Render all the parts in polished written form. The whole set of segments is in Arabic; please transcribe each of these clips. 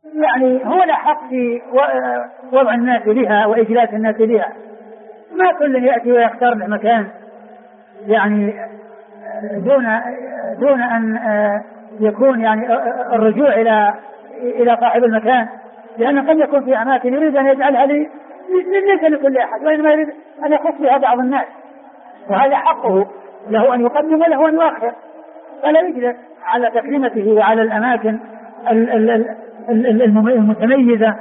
يعني هو الأحق في وضع الناس بها وإجلاس الناس بها. ما كل يأتي ويختار له مكان يعني دون أن يكون يعني الرجوع إلى صاحب المكان، لأنه قد يكون في أماكن يريد أن يجعلها ليس لكل أحد، وإنما يريد أن يخص بها بعض الناس، وهذا حقه له أن يقدم وله أن يؤخر، فلا يجلس على تكريمته وعلى الأماكن المتميزة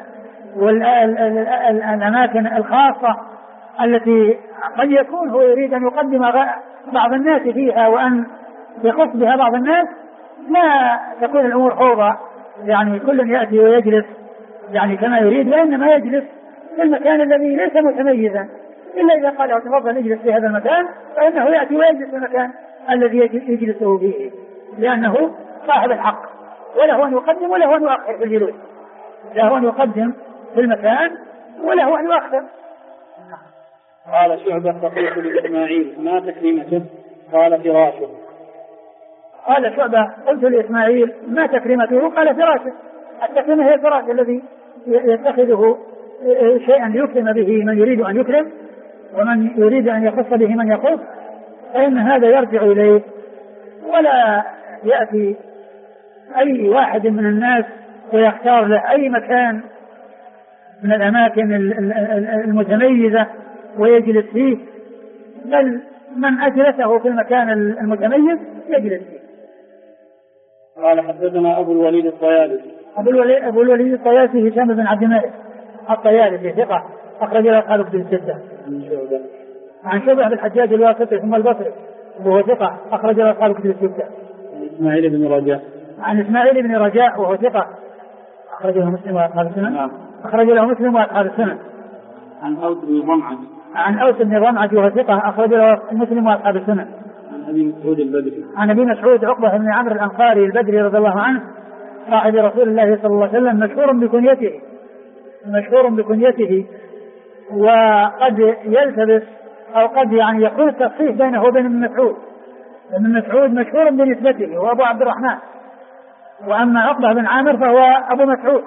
والأماكن الخاصة التي قد يكون هو يريد أن يقدم بعض الناس فيها وأن يخص بها بعض الناس. لا تكون الأمور فوضى، يعني كل يأتي ويجلس يعني كما يريد، وإنما يجلس في المكان الذي ليس متميزا، إلا إذا قال له تفضل اجلس في هذا المكان، فإنه يأتي ويجلس في المكان الذي يجلسه فيه، لأنه صاحب الحق، وله أن يقدم وله أن يؤخر في الجلوس، له أن يقدم في المكان وله أن يؤخر. قال شعبة فقلت لإسماعيل ما تكريمته؟ قال فراشه. قال شعبة قلت لإسماعيل ما تكريمته؟ قال فراشه. التكريمة هي الفراش الذي يتخذه شيئا ليكرم به من يريد أن يكرم، ومن يريد أن يخص به من يخص، فإن هذا يرجع إليه، ولا يأتي أي واحد من الناس ويختار له أي مكان من الأماكن المتميزة ويجلس فيه، بل من أجلسه في المكان المتميز يجلس فيه. قال حدثنا أبو الوليد الطيالسي. أبو الوليد الطيالسي هشام بن عبد الملك الطيالسي ثقة أخرج له أصحاب الكتب الستة. عن شعبة بن الحجاج الواسطي ثم البصري وهو ثقة أخرج له أصحاب الكتب الستة. إسماعيل بن رجاء. عن إسماعيل بن رجاء وهو ثقة أخرج له مسلم وأصحاب السنن. نعم. أخرج له مسلم وأصحاب السنن. عن أوس بن ضمعة. عن أوس بن ضمعة وهو ثقة أخرج له مسلم وأصحاب السنن. عن أبي مسعود البدري. عن أبي مسعود عقبة بن عمرو الأنصاري البدري رضي الله عنه صاحب رسول الله صلى الله عليه وسلم، مشهور بكنيته، وقد يلتبس أو قد يعني يكون التصحيح بينه وبين ابن مسعود. ابن مسعود مشهور بنسبته وأبو عبد الرحمن، وأما عقبة بن عامر فهو أبو مسعود.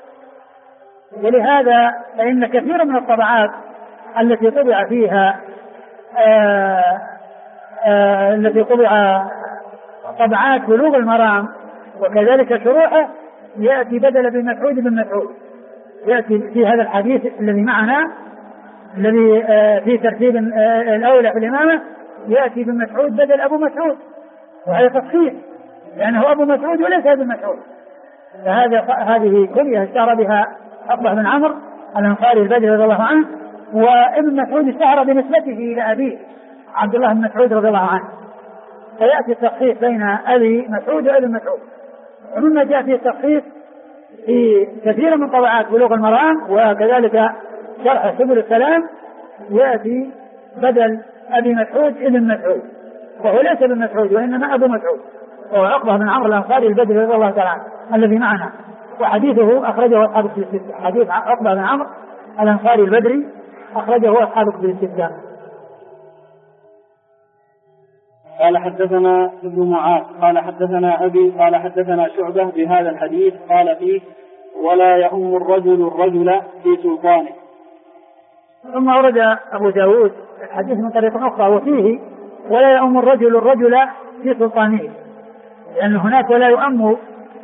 ولهذا فإن كثير من الطبعات التي طبع فيها التي طبع طبعات بلوغ المرام وكذلك شروحه يأتي بدل بن مسعود بن مسعود، يأتي في هذا الحديث الذي معنا الذي في ترتيب الأولى في الإمامة يأتي بن مسعود بدل أبو مسعود، وهذا تصحيح لأنه أبو مسعود وليس ابن مسعود. هذه كلها اشتهر بها عقبة بن عمرو الأنصاري البدري رضي الله عنه، وابن مسعود اشتهر بنسبته إلى أبيه عبد الله بن مسعود رضي الله عنه، فيأتي التصحيح بين أبي مسعود وابن مسعود. ومما جاء فيه التصحيح في كثير من طبعات بلوغ المرام وكذلك شرح سبل السلام يأتي بدل أبي مسعود ابن مسعود، وهو ليس ابن مسعود وإنما أبو مسعود، وهو عقبة بن عمرو الأنصاري البدري رضي الله تعالى الذي معنا، وحديثه أخرجه أصحاب الكتب الستة. حديث عقبة بن عمرو الأنصاري البدري أخرجه أصحاب الكتب الستة. قال حدثنا ابن معاذ قال حدثنا أبي قال حدثنا شعبة بهذا الحديث قال فيه ولا يؤم الرجل الرجل في سلطانه. ثم ورد أبو داود الحديث من طريق أخرى وفيه ولا يؤم الرجل الرجل في سلطانه، لأن هناك ولا يؤم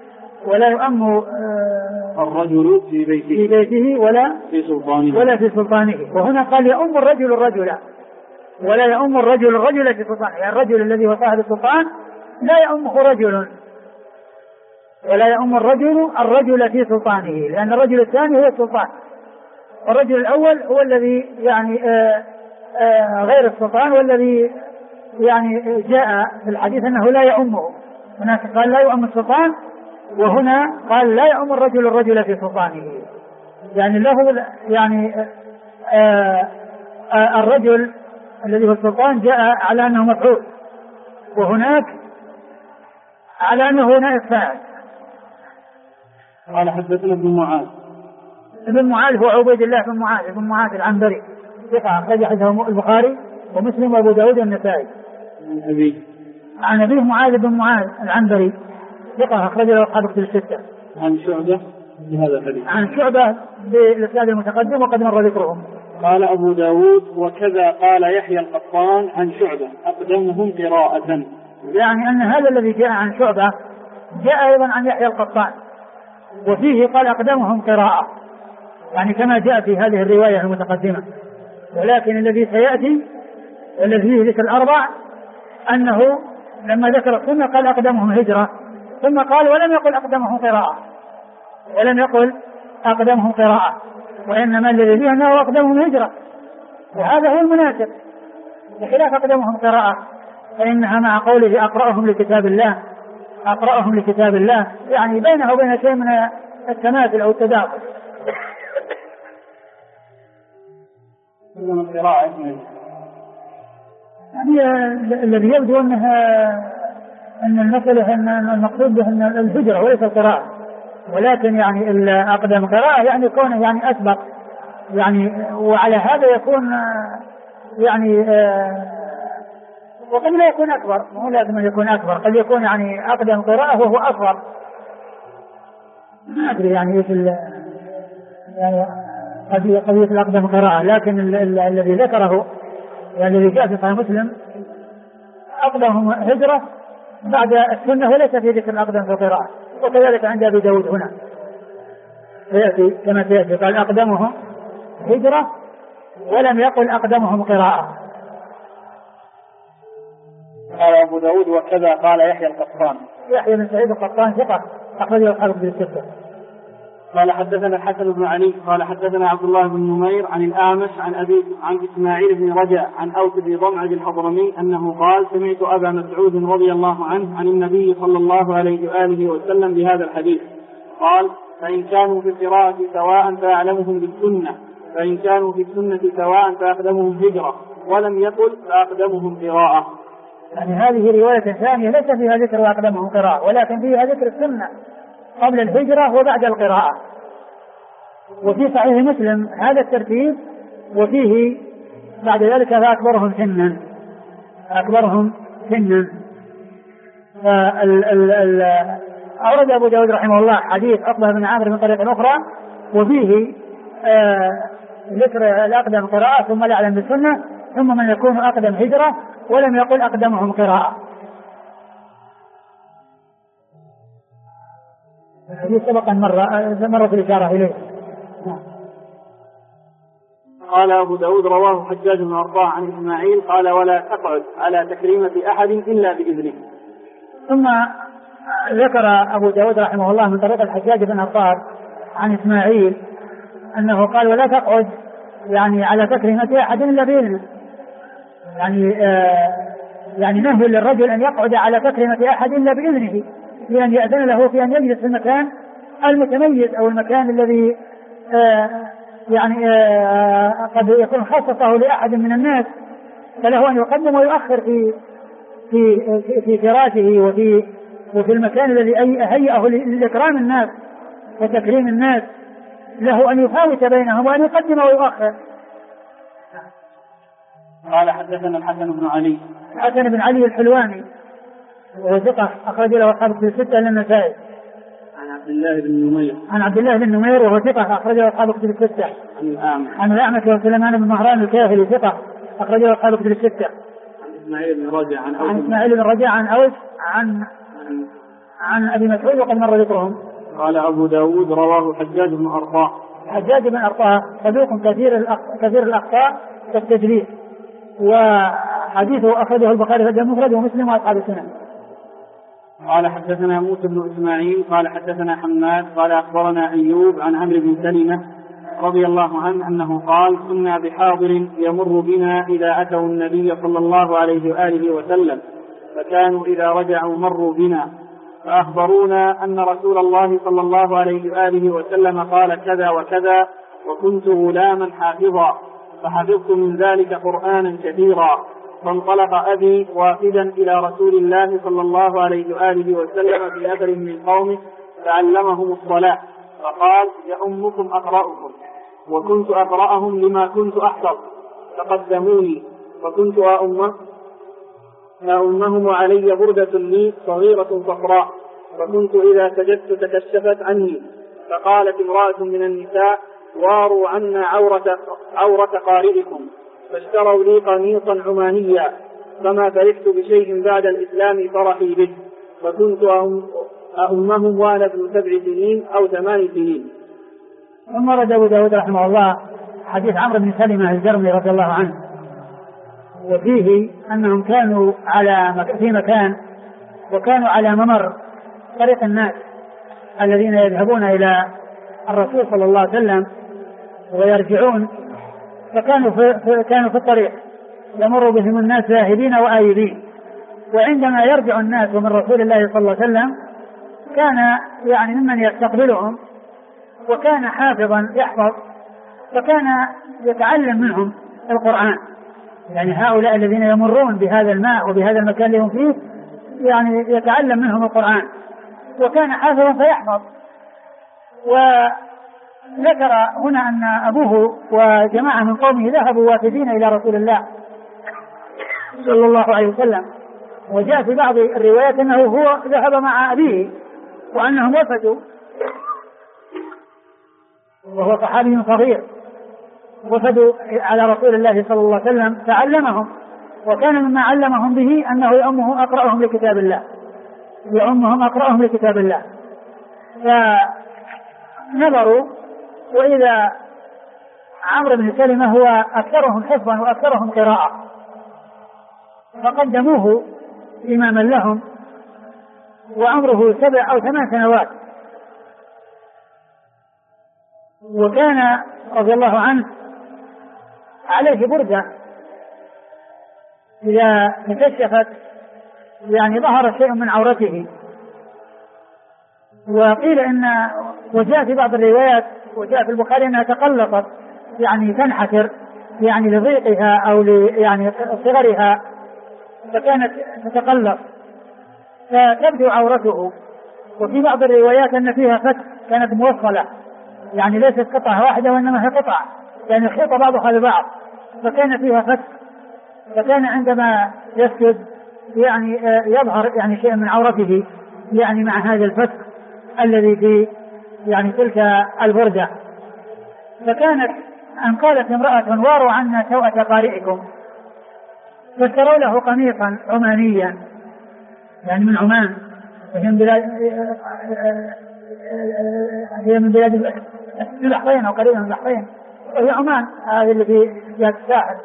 الرجل في بيته ولا في سلطانه، وهنا قال يؤم الرجل الرجل ولا يؤم الرجل الرجل في سلطانه، يعني الرجل الذي هو صاحب السلطان لا يؤمه رجل، ولا يؤم الرجل في سلطانه، لأن الرجل الثاني هو السلطان، والرجل الأول هو الذي يعني غير السلطان، والذي يعني جاء في الحديث أنه لا يؤمه. هناك قال لا يؤم السلطان، وهنا قال لا يؤم الرجل في سلطانه، يعني له يعني الرجل الذي هو السلطان جاء على أنه مفعول، وهناك على أنه نائب فاعل. قال حدثنا ابن معاذ هو عبيد الله بن معاذ العنبري ثقة أخرج حديثه البخاري ومسلم وأبو داود والنسائي. عن أبيه معاذ بن معاذ العنبري ثقة أخرج له أصحاب الكتب الستة. عن بهذا الحديث؟ عن شعبة بالإسناد المتقدم وقد مر ذكرهم. قال أبو داود وكذا قال يحيى القطان عن شعبة أقدمهم قراءة. يعني أن هذا الذي جاء عن شعبة جاء أيضا عن يحيى القطان، وفيه قال أقدمهم قراءة، يعني كما جاء في هذه الرواية المتقدمة. ولكن الذي سيأتي الذي فيه ذكر الأربع أنه لما ذكر السنة قال أقدمهم هجرة، ثم قال ولم يقل أقدمهم قراءة، ولم يقل أقدمهم قراءة، وإنما الذي فيه أنه أقدمهم هجرة، وهذا هو المناسب، بخلاف أقدمهم قراءة فإنها مع قوله أقرأهم لكتاب الله، أقرأهم لكتاب الله، يعني بينه وبين شيء من التماثل أو التداخل. يعني الذي يبدو أن المسألة أن المقصود به الهجرة وليس القراءة، ولكن يعني الأقدم قراءة يعني كونه يعني أسبق، يعني وعلى هذا يكون يعني وقد لا يكون أكبر، مو لازم أن يكون أكبر، قد يكون يعني أقدم قراءة وهو أصغر، ما أدري يعني إيش يعني قضية الأقدم قراءة، لكن الذي ذكره يعني الذي جاء في صحيح مسلم أقدمهم هجرة بعد السنة وليس في ذكر الأقدم في القراءة، وكذلك عند أبي داود هنا سيأتي كما سيأتي قال أقدمهم هجرة ولم يقل أقدمهم قراءة. قال أبو داود وكذا قال يحيى القطان. يحيى بن سعيد القطان ثقة أخرجه أصحاب كتب الستة. قال حدثنا الحسن بن علي قال حدثنا عبد الله بن نمير عن الأعمش عن إسماعيل بن رجاء عن أوس بن ضمعة الحضرمي أنه قال سمعت أبا مسعود رضي الله عنه عن النبي صلى الله عليه وآله وسلم بهذا الحديث قال فإن كانوا في القراءة سواء فأعلمهم بالسنة، فإن كانوا في السنة سواء فأقدمهم هجرة، ولم يقل فأقدمهم قراءة. يعني هذه رواية ثانية ليس فيها ذكر وأقدمهم قراءة، ولكن فيها ذكر السنة قبل الهجرة وبعد القراءة. وفي صحيح مسلم هذا الترتيب، وفيه بعد ذلك فأكبرهم سنا، أكبرهم سنا. أورد أبو داود رحمه الله حديث عقبة بن عامر من طريق أخرى، وفيه ذكر الأقدم قراءة ثم الأعلم بالسنة ثم من يكون أقدم هجرة، ولم يقل أقدمهم قراءة. الحديث سبقا مرة في الإشارة إليه. قال أبو داود رواه حجاج بن أرطاة عن إسماعيل قال ولا تقعد على تكريمة أحد إلا بإذنه. ثم ذكر أبو داود رحمه الله من طريق الحجاج بن أرطاة عن إسماعيل أنه قال ولا تقعد يعني على تكريمة أحد إلا بإذنه، يعني نهي للرجل أن يقعد على تكريمة أحد إلا بإذنه، لأن يأذن له في أن يجلس في المكان المتميز أو المكان الذي يعني قد يكون خصصه لأحد من الناس، فله أن يقدم ويؤخر في فراشه وفي المكان الذي هيئه لإكرام الناس وتكريم الناس، له أن يفاوت بينهم وأن يقدم ويؤخر. قال حدثنا الحسن بن علي. الحسن بن علي الحلواني وهو ثقة أخرج له أصحاب كتب الستة إلا النسائي. عن عبد الله بن نمير. عن عبد الله بن نمير وهو ثقة أخرج له أصحاب كتب الستة. عن الأعمش وسليمان بن مهران الكاهلي ثقة أخرج له أصحاب كتب الستة. عن إسماعيل بن رجاء عن إسماعيل بن رجاء عن أوس عن أبي مسعود وقد مر ذكرهم. قال أبو داود رواه حجاج بن أرطاة. حجاج بن أرطاة صدوق كثير الأخطاء والتدليس، وحديثه أخرجه البخاري في المفرد ومسلم وأصحاب السنن. قال حدثنا موسى بن إسماعيل قال حدثنا حماد قال أخبرنا أيوب عن عمرو بن سلمة رضي الله عنه أنه قال كنا بحاضر يمر بنا إذا أتوا النبي صلى الله عليه وآله وسلم، فكانوا إذا رجعوا مروا بنا فأخبرونا أن رسول الله صلى الله عليه وآله وسلم قال كذا وكذا، وكنت غلاما حافظا فحفظت من ذلك قرآنا كثيرا، فانطلق أبي وافدا إلى رسول الله صلى الله عليه وآله وسلم في نفر من قومه فعلمهم الصلاة، فقال يؤمكم أقرأكم، وكنت أقرأهم لما كنت أحفظ، فقدموني فكنت أؤمهم وعلي بردة لي صغيرة صفراء، فكنت إذا سجدت تكشفت عني، فقالت امرأة من النساء: واروا عنا عورة قارئكم، فاشتروا لي قميصا عمانيا، فما فرحت بشيء بعد الإسلام فرحي به، وكنت أمهم وأنا ابن 7 سنين أو 8 سنين. ثم ورد أبو داود رحمه الله حديث عمرو بن سلمة الجرمي رضي الله عنه، وفيه أنهم كانوا في مكان، وكانوا على ممر طريق الناس الذين يذهبون إلى الرسول صلى الله عليه وسلم ويرجعون، كانوا في الطريق يمر بهم الناس ذاهبين وآيبين، وعندما يرجع الناس من رسول الله صلى الله عليه وسلم كان يعني ممن يستقبلهم، وكان حافظا يحفظ، فكان يتعلم منهم القرآن. يعني هؤلاء الذين يمرون بهذا الماء وبهذا المكان اللي هم فيه يعني يتعلم منهم القرآن، وكان حافظا فيحفظ. وذكر هنا أن أبوه وجماعة من قومه ذهبوا وافدين إلى رسول الله صلى الله عليه وسلم، وجاء في بعض الروايات أنه هو ذهب مع أبيه وأنهم وفدوا، وهو صحابي صغير، وفدوا على رسول الله صلى الله عليه وسلم فعلمهم، وكان مما علمهم به أنه يؤمهم أقرأهم لكتاب الله. فنظروا وإذا عمرو بن سلمة هو أكثرهم حفظا وأكثرهم قراءة، فقدموه إماما لهم، وعمره 7 أو 8 سنوات. وكان رضي الله عنه عليه بردة إذا تكشفت يعني ظهر شيء من عورته، وقيل وجاء في بعض الروايات وجاء في البخاري أنها تقلصت يعني تنحسر يعني لضيقها أو يعني صغرها، فكانت تتقلص فتبدو عورته. وفي بعض الروايات أن فيها فتح كانت موصلة، يعني ليست قطعة واحدة وإنما هي قطع يعني خيط بعضها ببعض، فكان فيها فتح، فكان عندما يسجد يعني يظهر يعني شيء من عورته يعني مع هذا الفتح الذي في يعني تلك البردة. فكانت أن قالت امرأة: واروا عنا سوءة قارئكم، فاشتروا له قميصا عمانيا، يعني من عمان، هي من بلاد البحرين أو قريبا من البحرين، وهي عمان هذه اللي في جهة الساحل.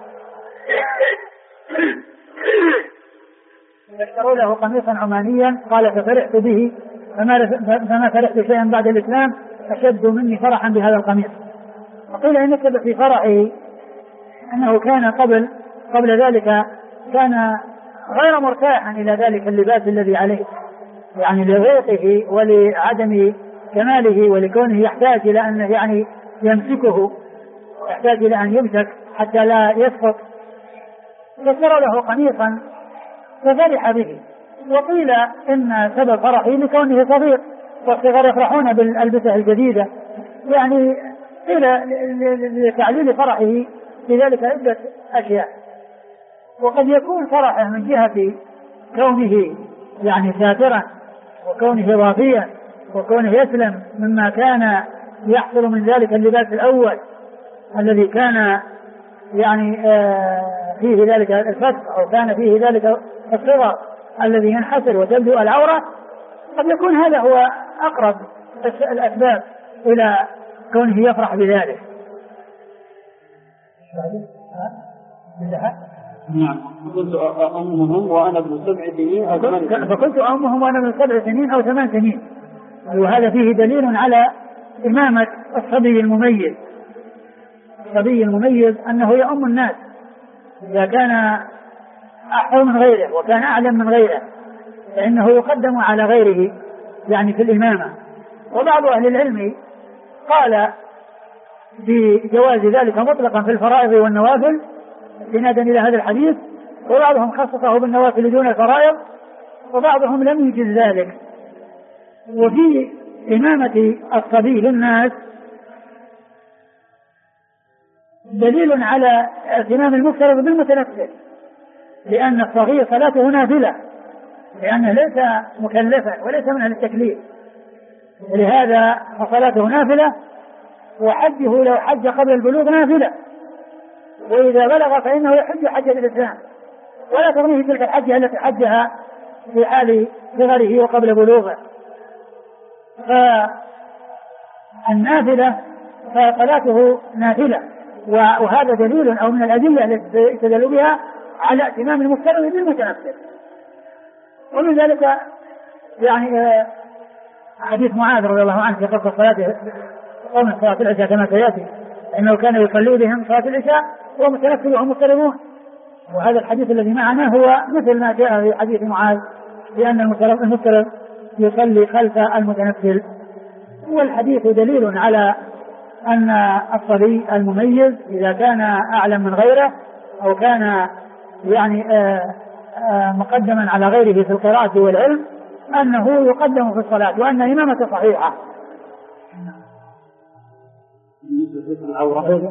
اشتروا له قميصا عمانيا، قال: ففرحت به فما فرحت شيئا بعد الإسلام أشد مني فرحا بهذا القميص. وقيل إن كتب في فرحه أنه كان قبل ذلك كان غير مرتاحا إلى ذلك اللباس الذي عليه، يعني لضيقه ولعدم كماله ولكونه يحتاج إلى أن يعني يمسكه، يحتاج إلى أن يمسك حتى لا يسقط. فاشترى له قميصا ففرح به. وقيل إن سبب فرحه لكونه صغير، والصغار يفرحون بالألبسة الجديدة، يعني قيل لتعليل فرحه لذلك عدة أشياء. وقد يكون فرحه من جهة كونه يعني ساترا، وكونه ضافيا، وكونه يسلم مما كان يحصل من ذلك اللباس الأول الذي كان يعني فيه ذلك الفتح، أو كان فيه ذلك الصغر الذي ينحسر وتبدو العورة. قد يكون هذا هو أقرب الأسباب إلى كونه يفرح بذلك. نعم. فكنت أمهم وأنا ابن 7 سنين أو 8 سنين. فكنت أمهم وأنا ابن 7 سنين أو 8 سنين. وهذا فيه دليل على إمامة الصبي المميز. الصبي المميز أنه يؤم الناس إذا كان أحفظ من غيره وكان أعلم من غيره، فإنه يقدم على غيره يعني في الإمامة. وبعض أهل العلم قال بجواز ذلك مطلقا في الفرائض والنوافل استنادا إلى هذا الحديث، وبعضهم خصصه بالنوافل دون الفرائض، وبعضهم لم يجز ذلك. وفي إمامة الصبي للناس دليل على اهتمام المفترض بالمتنفل، لأن الصغير صلاته نافلة، لأنه ليس مكلفا وليس من أهل التكليف، لهذا فصلاته نافلة، وحجه لو حج قبل البلوغ نافلة، وإذا بلغ فإنه يحج حجة الإسلام، ولا تغنيه تلك الحجة التي حجها في حال صغره وقبل بلوغه. فالنافلة فصلاته نافلة، وهذا دليل أو من الأدلة التي يستدل بها على ائتمام المفترض بالمتنفل. ومن ذلك يعني حديث معاذ رضي الله عنه في قصة صلاته قوم صلاة العشاء كما سيأتي، إنه كان يصلي بهم صلاة العشاء ومتنفل وهم مضطربون. وهذا الحديث الذي معنا هو مثل ما جاء في حديث معاذ بأن المضطرب يصلي خلف المتنفل. والحديث دليل على أن الصبي المميز إذا كان أعلم من غيره أو كان يعني مقدما على غيره في القراءة والعلم أنه يقدم في الصلاة، وأن إمامته صحيحة. العورة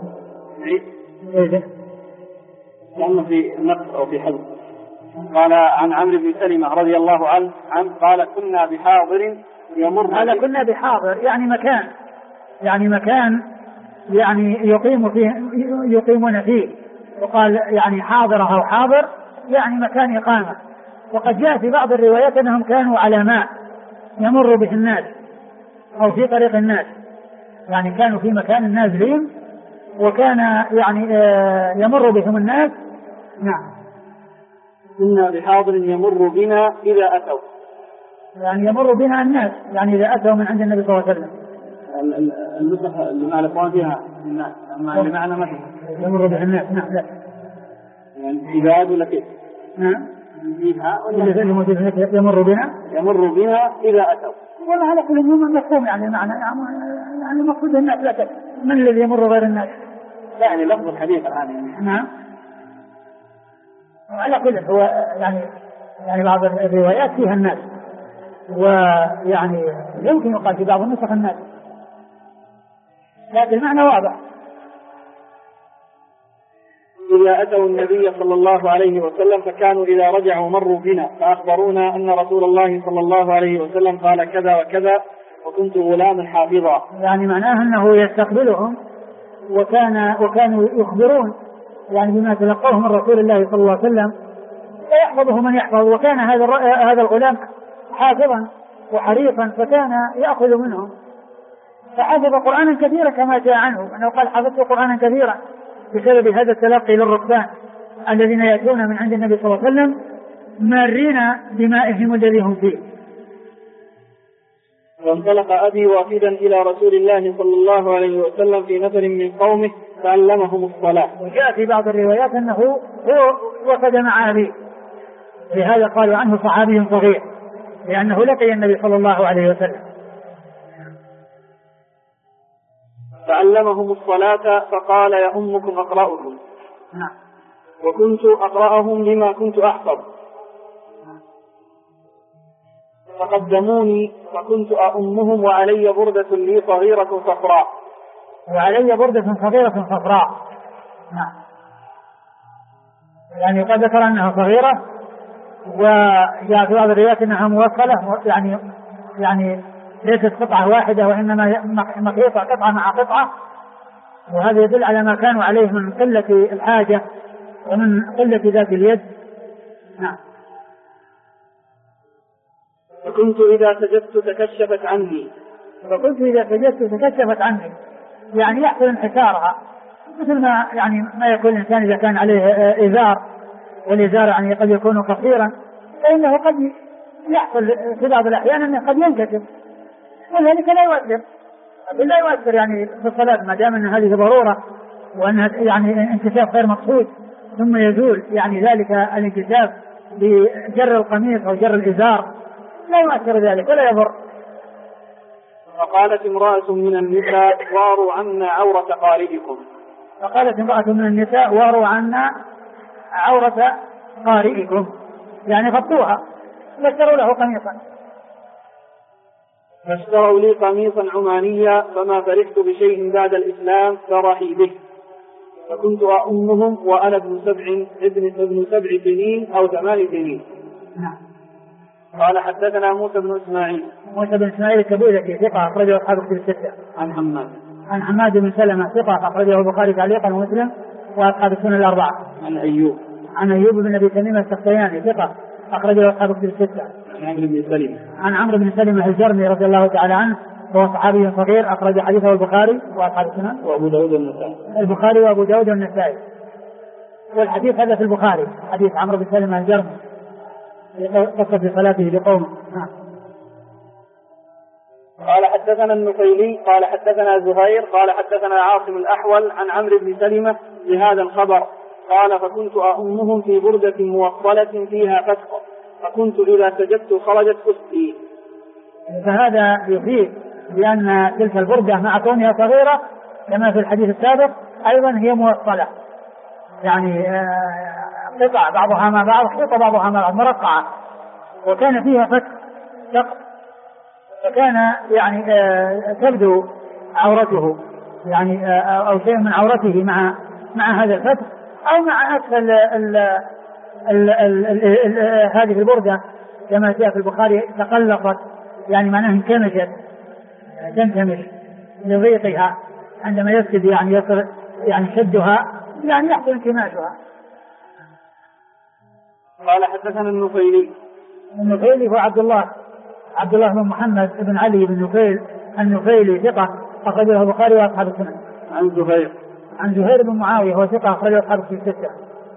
لأنه في نقص أو في حذف. قال عن عمرو بن سلمة رضي الله عنه قال كنا بحاضر يمر. قال كنا بحاضر يعني مكان يعني يقيمون فيه، وقال يعني حاضر أو حاضر يعني مكان إقامة. وقد جاء في بعض الروايات أنهم كانوا على ماء يمر به الناس أو في طريق الناس، يعني كانوا في مكان نازلين وكان يعني يمر بهم الناس. نعم. كنا بحاضر يمر بنا إذا أتوا، يعني يمر بنا الناس يعني إذا أتوا من عند النبي صلى الله عليه وسلم. النسخ اللي مع الأخوان فيها الناس، أما اللي معنا مثلا يمر به الناس. نعم. لا يعني إذا أتوا لك. نعم. يمر بنا إذا أتوا. والله على كل يوم مفهوم يعني معنى يعني مقصود الناس لا تكفي. من الذي يمر غير الناس؟ يعني لفظ الحديث الآن. نعم. على كل هو يعني بعض الروايات فيها الناس، ويعني يمكن يقال في بعض النسخ الناس، لكن المعنى واضح. إذا أتوا النبي صلى الله عليه وسلم فكانوا إذا رجعوا مروا بنا فأخبرونا أن رسول الله صلى الله عليه وسلم قال كذا وكذا وكنت غلاما حافظا. يعني معناه أنه يستقبلهم وكانوا يخبرون يعني بما تلقوه من رسول الله صلى الله عليه وسلم، ويحفظه من يحفظ. وكان هذا الغلام حافظا وحريصا، فكان يأخذ منهم، فحفظ قرآنا كثيرا كما جاء عنه أنه قال حفظت قرآنا كثيرا بسبب هذا التلقي للركبان الذين يأتون من عند النبي صلى الله عليه وسلم مارين بمائهم الذي هم فيه. وانطلق أبي وافدا إلى رسول الله صلى الله عليه وسلم في نفر من قومه فعلمهم الصلاة. وجاء في بعض الروايات أنه هو وفد مع أبيه، لهذا قالوا عنه صحابي صغير لأنه لقي النبي صلى الله عليه وسلم. فعلمهم الصلاة فقال يؤمكم أقرأكم. وكنت أقرأهم لما كنت أحفظ فقدموني فكنت أؤمهم وعلي بردة لي صغيرة صفراء. يعني قد ذكر أنها صغيرة، وجاء في بعض الروايات أنها موصلة، يعني ليست قطعة واحدة وإنما مخيطة قطعة مع قطعة، وهذا يدل على ما كانوا عليه من قلة الحاجة ومن قلة ذات اليد. نعم. فكنت إذا سجدت تكشفت عني يعني يحصل انحسارها، مثل ما يعني ما يكون الإنسان إذا كان عليه إزار، والإزار يعني قد يكون قصيرا فإنه قد يحصل في بعض الأحيان أنه قد ينكشف، وذلك لا يؤثر يعني في الصلاة ما دام أن هذه ضرورة وأنها يعني انكشاف غير مقصود ثم يزول يعني ذلك الانكشاف بجر القميص أو جر الإزار، لا يؤثر ذلك ولا يضر. فقالت امرأة من النساء واروا عنا عورة قارئكم. يعني غطوها واشتروا له قميصا. فاشتروا لي قميصا عمانيا فما فرحت بشيء بعد الإسلام فرحي به. فكنت أؤمهم وأنا ابن 7 سنين أو 8 سنين. قال حدثنا موسى بن إسماعيل. موسى بن إسماعيل التبوذكي ثقة أخرجه أصحاب الكتب الستة. عن حماد بن سلمة ثقة أخرجه البخاري تعليقا ومسلم وأصحاب السنن الأربعة. عن أيوب بن أبي تميم السختياني ثقة أخرجه أصحاب الكتب الستة. عن عمرو بن سلمة الجرمي رضي الله تعالى عنه وهو صحابي صغير أخرج حديثه البخاري وأصحاب السنن وأبو داود والنسائي. البخاري وأبو داود والنسائي. والحديث هذا في البخاري حديث عمرو بن سلمة الجرمي قصة في صلاته بقومه. قال حدثنا النفيلي قال حدثنا زهير قال حدثنا عاصم الأحول عن عمرو بن سلمة بهذا الخبر قال فكنت أؤمهم في بردة موصلة فيها فتق فكنت إذا سجدت خرجت أسدي. فهذا يفيد بأن تلك البردة مع كونها صغيرة كما في الحديث السابق أيضا هي موصلة، يعني قطع بعضها مع بعض، خيط بعضها مع بعض مرقعة، وكان فيها فتق فكان يعني تبدو عورته يعني أو شيء من عورته مع هذا الفتق أو مع أسفل هذه البردة كما جاء في البخاري تقلصت، يعني معناه انكمشت تنكمش لضيقها عندما يسجد يعني يصل يعني شدها يعني يحصل انكماشها. قال حدثنا النفيلي هو عبد الله بن محمد بن علي بن نفيل النفيلي ثقة أخرجه البخاري وأصحاب السنن. عن زهير بن معاوية هو ثقة أخرجه أصحاب الستة.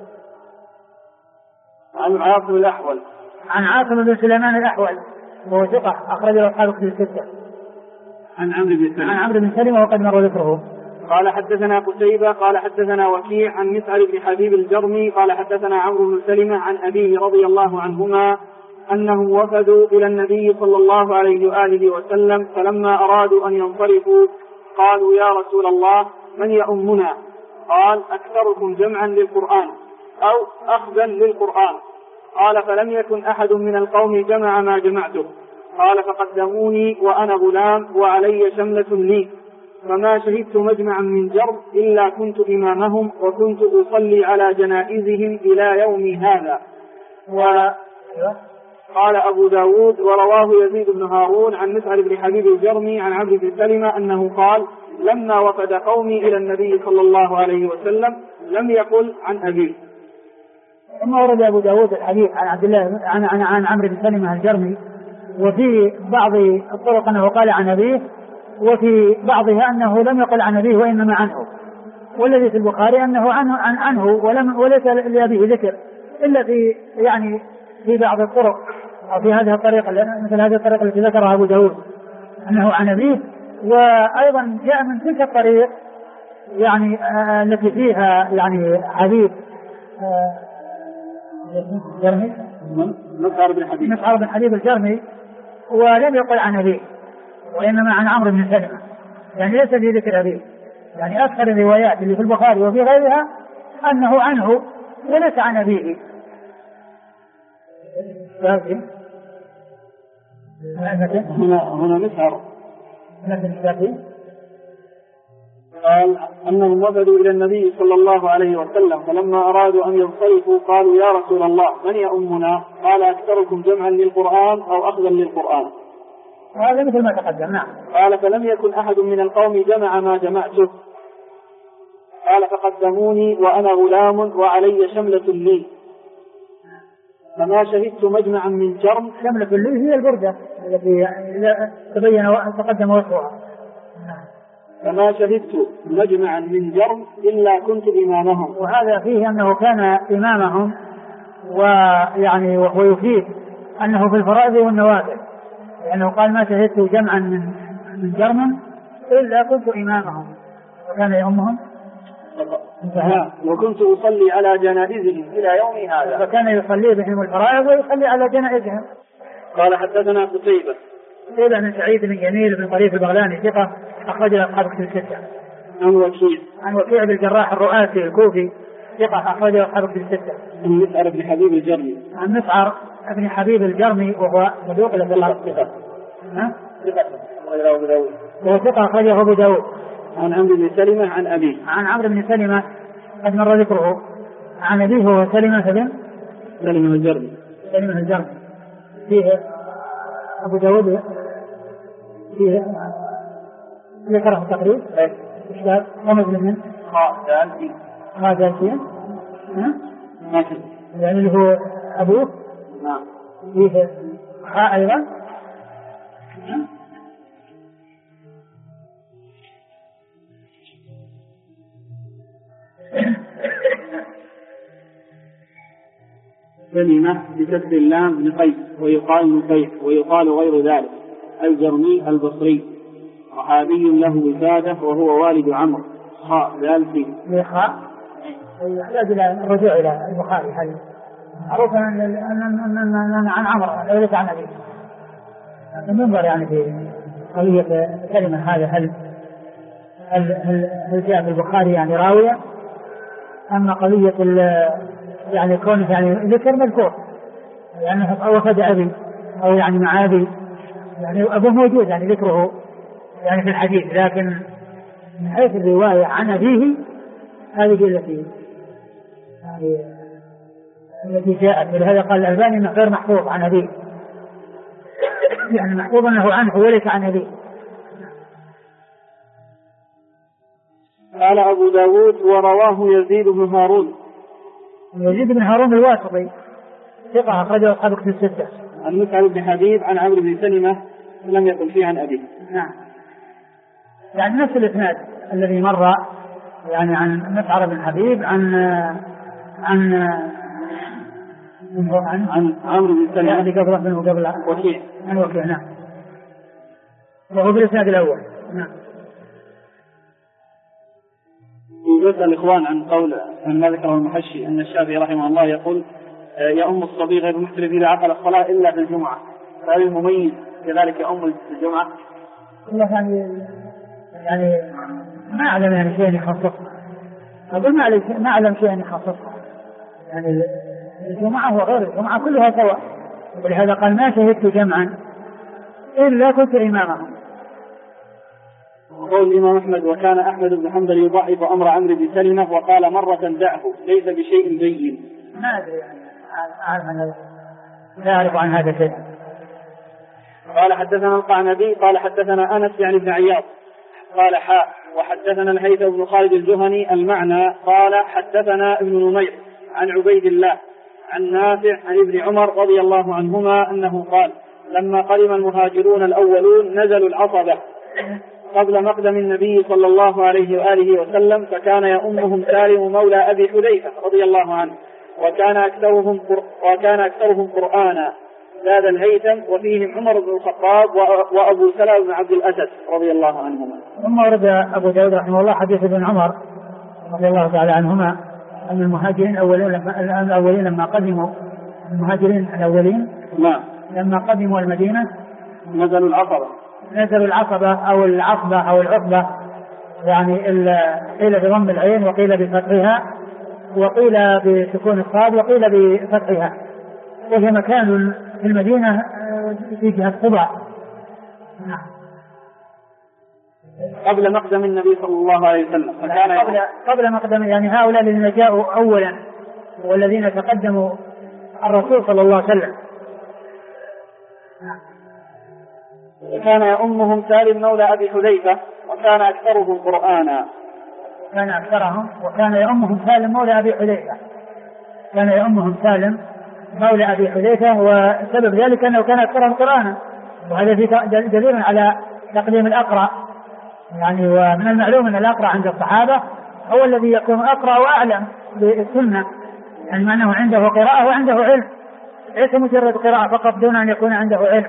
عن عاصم بن سليمان الأحول وهو ثقة أخرجه أصحاب الستة. عن عمرو بن سلمة وقد مر ذكره. قال حدثنا قتيبة قال حدثنا وكيع عن مسعر بن حبيب الجرمي قال حدثنا عمرو بن سلمة عن أبيه رضي الله عنهما أنهم وفدوا إلى النبي صلى الله عليه وآله وسلم فلما أرادوا أن ينصرفوا قالوا يا رسول الله من يؤمنا؟ قال أكثركم جمعا للقرآن أو أخذا للقرآن. قال فلم يكن أحد من القوم جمع ما جمعته. قال فقدموني وأنا غلام وعلي شملة لي فما شهدت مجمعا من جرب إلا كنت إمامهم وكنت أصلي على جنائزهم إلى يوم هذا. قال أبو داود ورواه يزيد بن هارون عن مسعر بن حبيب الجرمي عن عبد بن سلمة أنه قال لما وفد قومي إلى النبي صلى الله عليه وسلم لم يقل عن أبيه. ثم ورد أبو داود الحديث عن عبد الله عن عمرو بن سلمة الجرمي وفي بعض الطرق أنه قال عن أبيه وفي بعضها أنه لم يقل عن أبيه وإنما عنه، والذي في البخاري أنه عنه وليس لأبيه ذكر إلا في يعني في بعض الطرق أو في هذه الطريقة مثل هذه الطريقة التي ذكرها أبو داود أنه عن أبيه. وأيضا جاء من تلك الطريق يعني التي فيها يعني حبيب مسعر بن حبيب الجرمي ولم يقل عن أبيه وإنما عن عمرو بن سلمة، يعني ليس في ذكر أبيه، يعني أكثر الروايات اللي في البخاري وفي غيرها أنه عنه وليس عن أبيه. هنا مسعر قال أنهم وفدوا إلى النبي صلى الله عليه وسلم فلما أرادوا أن ينصرفوا قالوا يا رسول الله من يؤمنا؟ قال أكثركم جمعا للقرآن أو أخذا للقرآن. وهذا مثل ما تقدم. نعم. قال فلم يكن أحد من القوم جمع ما جمعته. قال فقدموني وأنا غلام وعلي شملة لي فما شهدت مجمعا من جرم. شملة لي هي البردة التي تبين تقدم وصفها. فما شهدت مجمعا من جرم إلا كنت إمامهم. وهذا فيه أنه كان إمامهم ويعني وهو يفيد أنه في الفرائض والنوافل، لأنه قال ما شهدت جمعا من جرم إلا كنت إمامهم وكان يؤمهم وكنت أصلي على جنائزهم إلى يوم هذا. فكان يصلي بهم الفرائض ويصلي على جنائزهم. قال حدثنا قتيبة بن سعيد بن جميل بن طريف البغلاني ثقة أخرج أصحاب الكتب الستة. عن وكيع بن الجراح الرؤاسي الكوفي ثقة أخرج أصحاب الكتب الستة. عن مسعر بن حبيب الجرمي. عن مسعر بن حبيب الجرمي وهو صدوق ثقة وهو ثقة أخرجه أبو داود. عن عمرو بن سلمة عن أبيه. عن عمرو بن سلمة قد مر ذكره. عن أبيه هو سلمة الجرمي. فيه أبو داود فيه ذكره التقريب إشكال ومثل من هذا الشيء يعني اللي هو أبوه فيه حاء أيضا كلمة بكسر اللام لقيس ويقال نقيح ويقال غير ذلك. الجرمي البصري صحابي له وسادة وهو والد عمرو خاء ذال فيه خاء يحتاج إلى الرجوع إلى البخاري. هل معروف أن عن عمرو ليس عن أبيه ننظر يعني في قضية كلمة هذا هل جاء في البخاري يعني راوية أما قضية يعني كونه يعني ذكر مذكور يعني وفد أبي أو يعني مع أبي يعني أبوه موجود يعني ذكره يعني في الحديث لكن من حيث الرواية عن أبيه هذه التي جاءت. ولهذا قال الألباني أنه غير محفوظ عن أبيه يعني محفوظ أنه عنه وليس عن أبيه. قال أبو داود ورواه يزيد بن هارون. يزيد بن هارون الواسطي ثقة أخرجه أصحاب كتب الستة. عن مسعر بن حبيب عن عمرو بن سلمة لم يقل فيه عن أبيه. نعم يعني نفس الإسناد الذي مر يعني عن مسعر بن حبيب عن عمرو بن سلمة قبل وكيع عن وكيع. نعم وهو بالإسناد الأول. نعم. يسأل الإخوان عن قول ما ذكره المحشي أن الشافعي رحمه الله يقول يؤم الصبي غير محترف إذا عقل الصلاة إلا في الجمعة، فهل المميز كذلك يؤم الجمعة؟ والله يعني ما أعلم يعني شيء يخصصها. أقول ما أعلم شيء يخصصها يعني الجمعة وغير الجمعة كلها سواء. ولهذا قال ما شهدت جمعا إلا كنت إمامهم. قول الإمام أحمد وكان أحمد بن حنبل يضعف أمر عمرو بن سلمة وقال مرة دعه ليس بشيء بين. ما أدري يعني لا أعرف عن هذا شيء. قال حدثنا القعنبي قال حدثنا أنس يعني بن عياض قال حاء وحدثنا الهيثم بن خالد الجهني المعنى قال حدثنا ابن نمير عن عبيد الله عن نافع عن ابن عمر رضي الله عنهما أنه قال لما قدم المهاجرون الأولون نزلوا العصبة قبل مقدم النبي صلى الله عليه وآله وسلم فكان يؤمهم سالم مولى أبي حذيفة رضي الله عنه وكان أكثرهم قرآنا. زاد الهيثم وفيهم عمر بن الخطاب وأبو سلمة بن عبد الأسد رضي الله عنهما. ثم ورد أبو داود رحمه الله حديث ابن عمر رضي الله تعالى عنهما أن المهاجرين الأولين لما قدموا المهاجرين الأولين لما قدموا المدينة نزلوا العصبة أو العصبة أو العقبة يعني قيل بضم العين وقيل بفتحها وقيل بسكون الصاد وقيل بفتحها وهي مكان في المدينة في جهة قباء. قبل مقدم النبي صلى الله عليه وسلم قبل مقدم يعني هؤلاء الذين جاءوا أولا والذين تقدموا الرسول صلى الله عليه وسلم. كان يؤمهم سالم مولى أبي حذيفة وكان أكثرهم قرآنا. وكان يؤمهم سالم مولى أبي حذيفة. كان يؤمهم سالم مولى أبي حذيفة وسبب ذلك أنه كان أكثرهم قرآنا وهذا في دليل على تقديم الأقرأ يعني. ومن المعلوم أن الأقرأ عند الصحابة هو الذي يكون أقرأ وأعلم بالسنة يعني معناه عنده قراءة وعنده علم ليس مجرد قراءة فقط دون أن يكون عنده علم.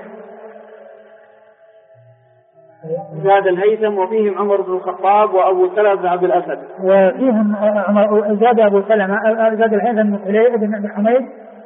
زاد الهيثم وفيهم عمر بن الخطاب وأبو سلمة بن عبد الأسد. وفيهم زاد أبو سلمة زاد الهيثم بن حميد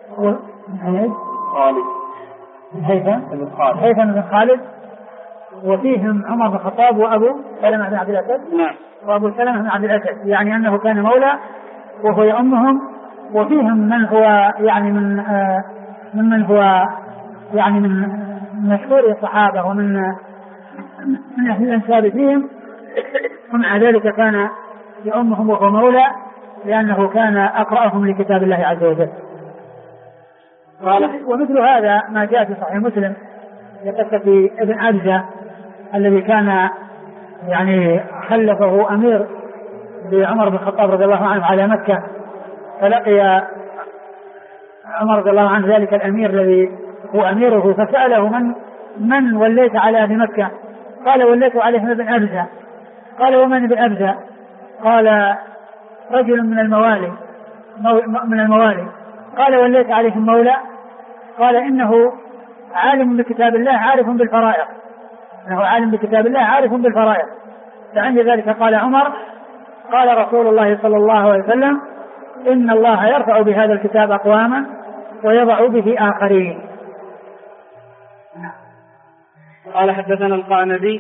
الهيثم بن خالد وفيهم عمر بن الخطاب وأبو سلمة بن عبد الأسد. وأبو سلمة بن عبد الأسد يعني أنه كان مولى وهو يؤمهم. وفيهم من هو يعني من هو يعني من مشهور الصحابة ومن أهل الأنساب فيهم ومع ذلك كان يؤمهم وهو مولى لأنه كان أقرأهم لكتاب الله عز وجل. ومثل هذا ما جاء في صحيح مسلم في قصة ابن أبزة الذي كان يعني خلفه أمير بعمر بن الخطاب رضي الله عنه على مكة، فلقي عمر رضي الله عنه ذلك الأمير الذي هو أميره، فسأله من وليت على أهل مكة؟ قال وليت عليهم ابن أبزة. قال ومن ابن أبزة؟ قال رجل من الموالي. قال وليت عليهم مولى؟ قال إنه عالم بكتاب الله عارف بالفرائض، إنه عالم بكتاب الله عارف بالفرائض. فعند ذلك قال عمر قال رسول الله صلى الله عليه وسلم إن الله يرفع بهذا الكتاب أقواما ويضع به آخرين. قال حدثنا القعنبي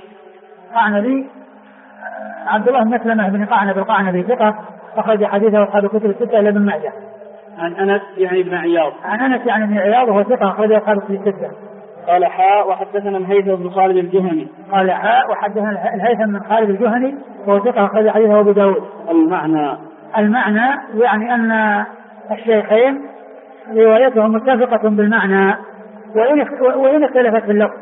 عبد الله بن مسلمة بن قعنب القعنبي ثقة أخرج حديثه أصحاب الكتب الستة إلا ابن ماجه. عن أنس يعني بن عياض وهو ثقة أخرج أصحاب الكتب الستة. قال حاء وحدثنا الهيثم بن خالد الجهني. قال حاء وحدثنا الهيثم بن خالد الجهني وهو ثقة أخرج حديثه أبو داود. المعنى يعني أن الشيخين روايتهم متفقة بالمعنى وإن اختلفت في اللفظ.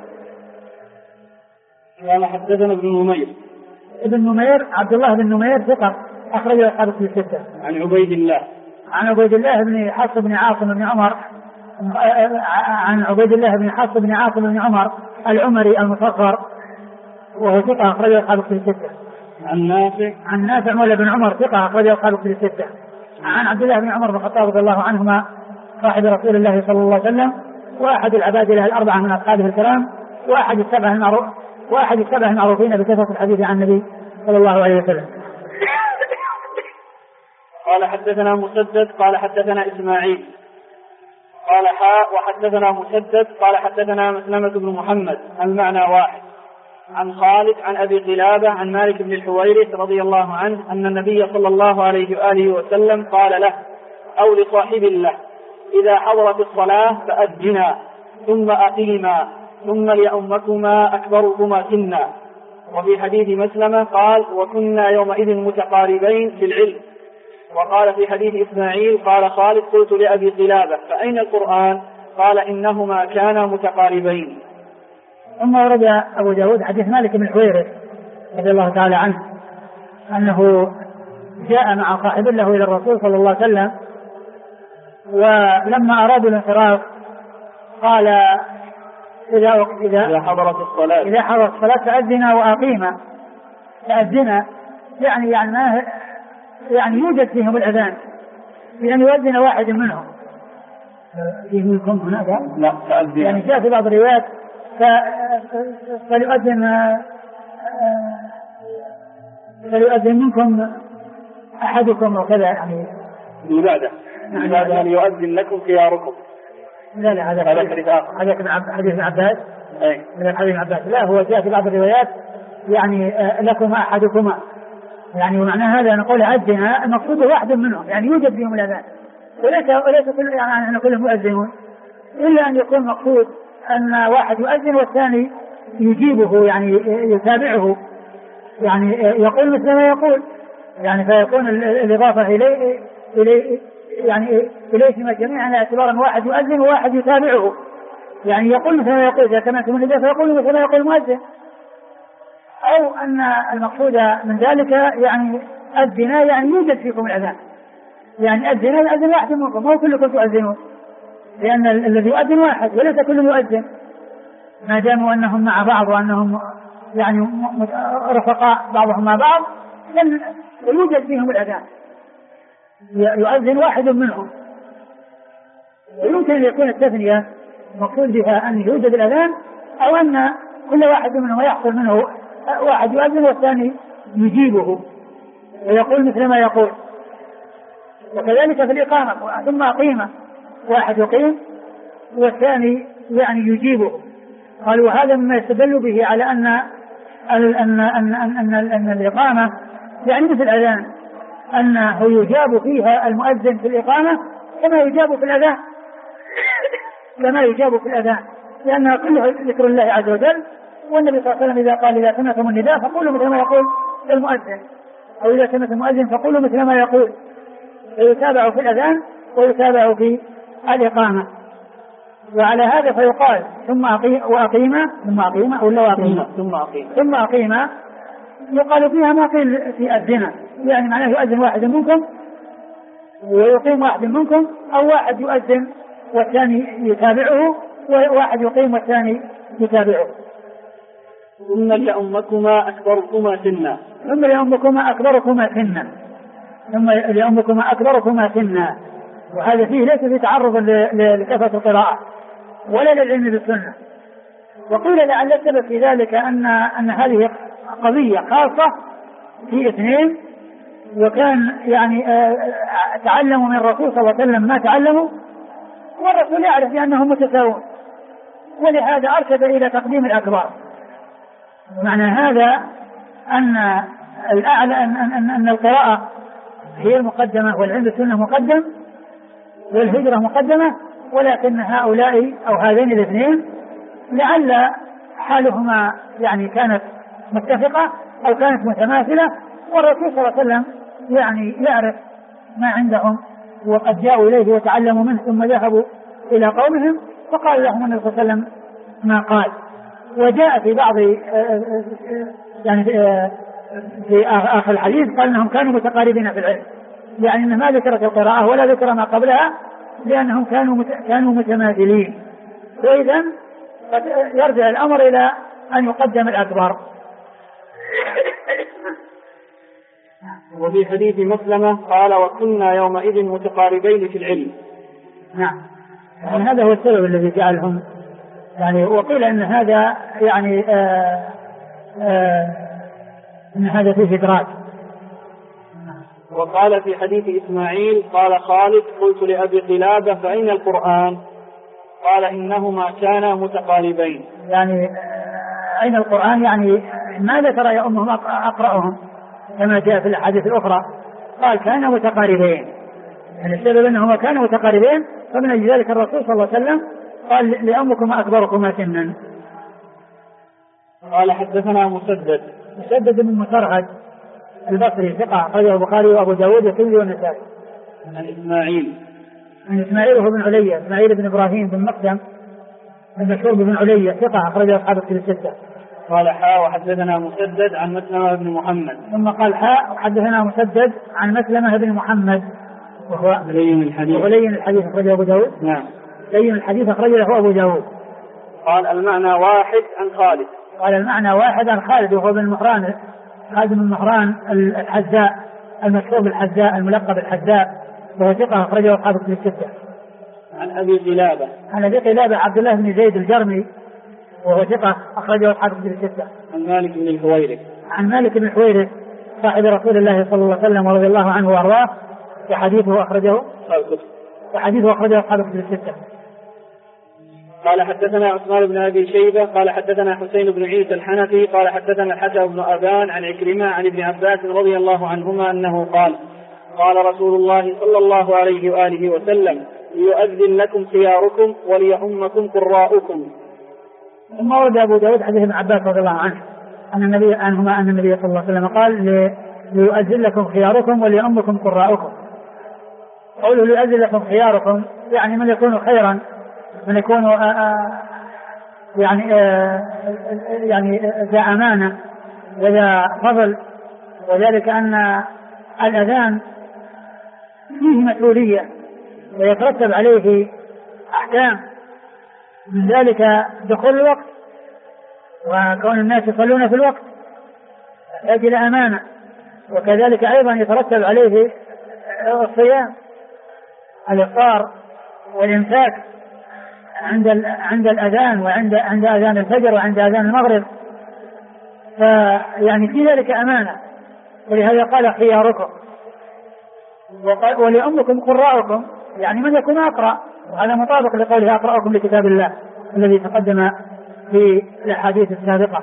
قال حدثنا ابن نمير عبد الله بن نمير ثقة أخرج أصحاب الكتب الستة. عن عبيد الله بن حفص بن عاصم بن عمر، عن عبيد الله بن حفص بن عاصم بن عمر العمري المصغر وهو ثقة أخرج أصحاب الكتب الستة. عن نافع مولى بن عمر ثقة أخرج أصحاب الكتب الستة. عن عبد الله بن عمر بن الخطاب رضي الله عنهما صاحب رسول الله صلى الله عليه وسلم وأحد العبادلة الأربعة من أصحابه الكرام وأحد السبع المعروفين بكثرة الحديث عن النبي صلى الله عليه وسلم. قال حدثنا مسدد قال حدثنا إسماعيل قال حاء وحدثنا مسدد قال حدثنا مسلمة بن محمد المعنى واحد. عن خالد عن أبي قلابة عن مالك بن الحويرث رضي الله عنه أن النبي صلى الله عليه وآله وسلم قال له أو لصاحب له إذا حضرت الصلاة فأذنا ثم أقيما ثم ليؤمكما أكبركما سنا. وفي حديث مسلمة قال وكنا يومئذ متقاربين في العلم. وقال في حديث إسماعيل قال خالد قلت لأبي قلابة فأين القرآن؟ قال إنهما كانا متقاربين. ثم ورد أبو داود حديث مالك بن الحويرث رضي الله تعالى عنه أنه جاء مع صاحب له إلى الرسول صلى الله عليه وسلم ولما أرادوا الانصراف قال إذا حضرت الصلاة فأذنا وأقيما. فأذنا يعني يوجد فيهم الأذان لأن يؤذن واحد منهم. فيه منكم هناك لا تأذن يعني جاء في بعض الروايات فليؤذن منكم أحدكم وكذا يعني العبادة أن يؤذن لكم خياركم. لا هذا حديث ابن عباس من الحديث عباس. لا هو جاء في بعض الروايات يعني لكم أحدكما يعني ومعنى هذا نقول أذنا المقصود واحد منهم يعني يوجد فيهم الأذان وليس كل يعني أن كلهم مؤذنون إلا أن يكون مقصود أن واحد يؤذن والثاني يجيبه يعني يتابعه يعني يقول مثل ما يقول يعني فيكون الإضافة إليه يعني إليهما جميعا على اعتبار أن واحد يؤذن وواحد يتابعه يعني يقول مثل ما يقول إذا سمعتم النداء فيقول مثل ما يقول المؤذن. أو أن المقصود من ذلك يعني أذنا يعني يوجد فيكم الأذان يعني أذن واحد منكم ما كلكم تؤذنون لأن الذي يؤذن واحد وليس كل يؤذن ما داموا أنهم مع بعض وأنهم يعني رفقاء بعضهم مع بعض لن يوجد فيهم الأذان يؤذن واحد منهم. ويمكن أن يكون التثنية مقصود بها أن يوجد الأذان أو أن كل واحد منهم يحصل منه واحد يؤذن والثاني يجيبه ويقول مثل ما يقول. وكذلك في الإقامة ثم أقيمة واحد يقيم والثاني يعني يجيبه. قالوا وهذا مما يستدل به على أن الإقامة يعني مثل الأذان أنه يجاب فيها المؤذن في الإقامة كما يجاب في الأذان لأنها كلها ذكر الله عز وجل. والنبي صلى الله عليه وسلم إذا قال إذا سمعتم النداء فقولوا مثل ما يقول المؤذن أو إذا سمعتم المؤذن فقولوا مثل ما يقول. فيتابع في الأذان ويتابع في الإقامة. وعلى هذا فيقال ثم أقيم يقال فيها ما قيل في الزنا، يعني معناه يؤذن واحد منكم ويقيم واحد منكم، أو واحد يؤذن والثاني يتابعه، وواحد يقيم والثاني يتابعه. ثم لأمكما أكبركما سنا. وهذا فيه ليس في تعرض لكثرة القراءة ولا للعلم بالسنة. وقيل لعل السبب في ذلك أن هذه قضية خاصة في اثنين، وكان يعني تعلموا من الرسول صلى الله عليه وسلم ما تعلموا، والرسول يعرف بأنهم متساوون، ولهذا أرشد إلى تقديم الأكبر. معنى هذا أن الأعلى أن القراءة هي المقدمة، والعلم بالسنة مقدم، والهجرة مقدمة، ولكن هؤلاء أو هذين الاثنين لعل حالهما يعني كانت متفقة أو كانت متماثلة، والرسول صلى الله عليه وسلم يعني يعرف ما عندهم، وقد جاءوا إليه وتعلموا منه ثم ذهبوا إلى قومهم فقال لهم النبي صلى الله عليه وسلم ما قال. وجاء في بعض يعني في آخر الحديث قال أنهم كانوا متقاربين في العلم، يعني أن ما ذكرت القراءة ولا ذكر ما قبلها، لأنهم كانوا متماثلين. وإذا يرجع الأمر إلى أن يقدم الأكبر. وفي حديث مسلمة قال وكنا يومئذ متقاربين في العلم. نعم، يعني هذا هو السبب الذي جعلهم يعني. وقيل أن هذا يعني أن هذا فيه إدراك. وقال في حديث إسماعيل قال خالد قلت لأبي قلابة فأين القرآن؟ قال إنهما كانا متقاربين. يعني أين القرآن؟ يعني ماذا ترى يا أمهم أقرأهم كما جاء في الأحاديث الأخرى؟ قال كانا متقاربين، يعني السبب أنهما كانوا متقاربين، فمن أجل ذلك الرسول صلى الله عليه وسلم قال لأمكما أكبركما سنا. قال حدثنا مسدد بن مسرهد البصري ثقة أخرجه البخاري وأبو داود والترمذي والنسائي. عن إسماعيل هو بن علية، إسماعيل بن إبراهيم بن مقدم المشهور بن علية ثقة أخرجه أصحاب الكتب الستة. قال حاء وحدثنا مسدد عن مسلمة بن محمد. ثم قال حاء وحدثنا مسدد عن مسلمة بن محمد وهو لين الحديث أخرجه أبو داود. نعم، لين الحديث أخرجه أبو داود. قال المعنى واحد عن خالد. قال المعنى واحد عن خالد وهو بن مهران، خادم المهران الحذاء المشهور بالحذاء الملقب الحذاء، وهو ثقة أخرجه أصحاب الكتب الستة. عن أبي قلابة عبد الله بن زيد الجرمي وهو ثقة أخرجه أصحاب الكتب الستة. عن مالك بن الحويرث صاحب رسول الله صلى الله عليه وسلم ورضي الله عنه وأرضاه، وحديثه أخرجه أصحاب الكتب الستة. قال حدثنا عثمان بن أبي شيبة قال حدثنا حسين بن عيسى الحنفي قال حدثنا الحسن بن أبان عن عكرمة عن ابن عباس رضي الله عنهما أنه قال رسول الله صلى الله عليه وآله وسلم ليؤذن لكم خياركم وليؤمكم قراؤكم. ثم ورد أبو داود حديث ابن عباس رضي الله عنه أن النبي صلى الله عليه وسلم قال ليؤذن لكم خياركم وليؤمكم قراؤكم. قوله ليؤذن لكم خياركم يعني من يكون خيرا، من يكون يعني ذا أمانة وذا فضل، وذلك أن الأذان فيه مسؤولية ويترتب عليه أحكام، من ذلك دخول الوقت وكون الناس يصلون في الوقت يحتاج إلى أمانة، وكذلك أيضا يترتب عليه الصيام، الإفطار والإمساك عند الأذان وعند أذان الفجر وعند أذان المغرب، فيعني في ذلك أمانة. ولهذا قال خياركم ولأمكم قراءكم، يعني من يكون أقرأ، وهذا مطابق لقوله أقرأكم لكتاب الله الذي تقدم في الأحاديث السابقة.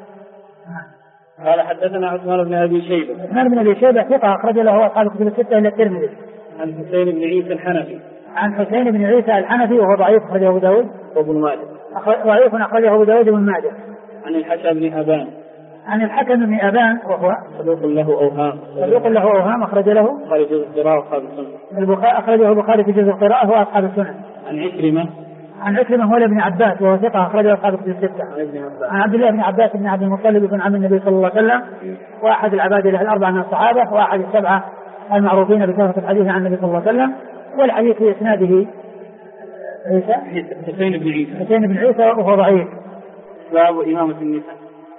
قال حدثنا عثمان بن أبي شيبة ثقة أخرج له أصحاب الكتب الستة إلا الترمذي. عن حسين بن عيسى الحنفي وهو ضعيف أخرجه أبو داود وابن ماجه. ضعيف أخرجه أبو داود وابن ماجه. عن الحكم بن أبان وهو صدوق له أوهام أخرج له البخاري في جزء القراءة وأصحاب السنن. أخرجه البخاري في جزء القراءة وأصحاب السنن. عن عن عكرمة ولا ابن عباس وهو ثقة أخرجه أصحاب الكتب الستة. عن عبد الله بن عباس بن عبد المطلب بن عم النبي صلى الله عليه وسلم وأحد العبادلة الأربعة من الصحابة وأحد السبعة المعروفين بكثرة الحديث عن النبي صلى الله عليه وسلم. والحديث في إسناده حسين بن عيسى وهو ضعيف. باب إمامة النساء.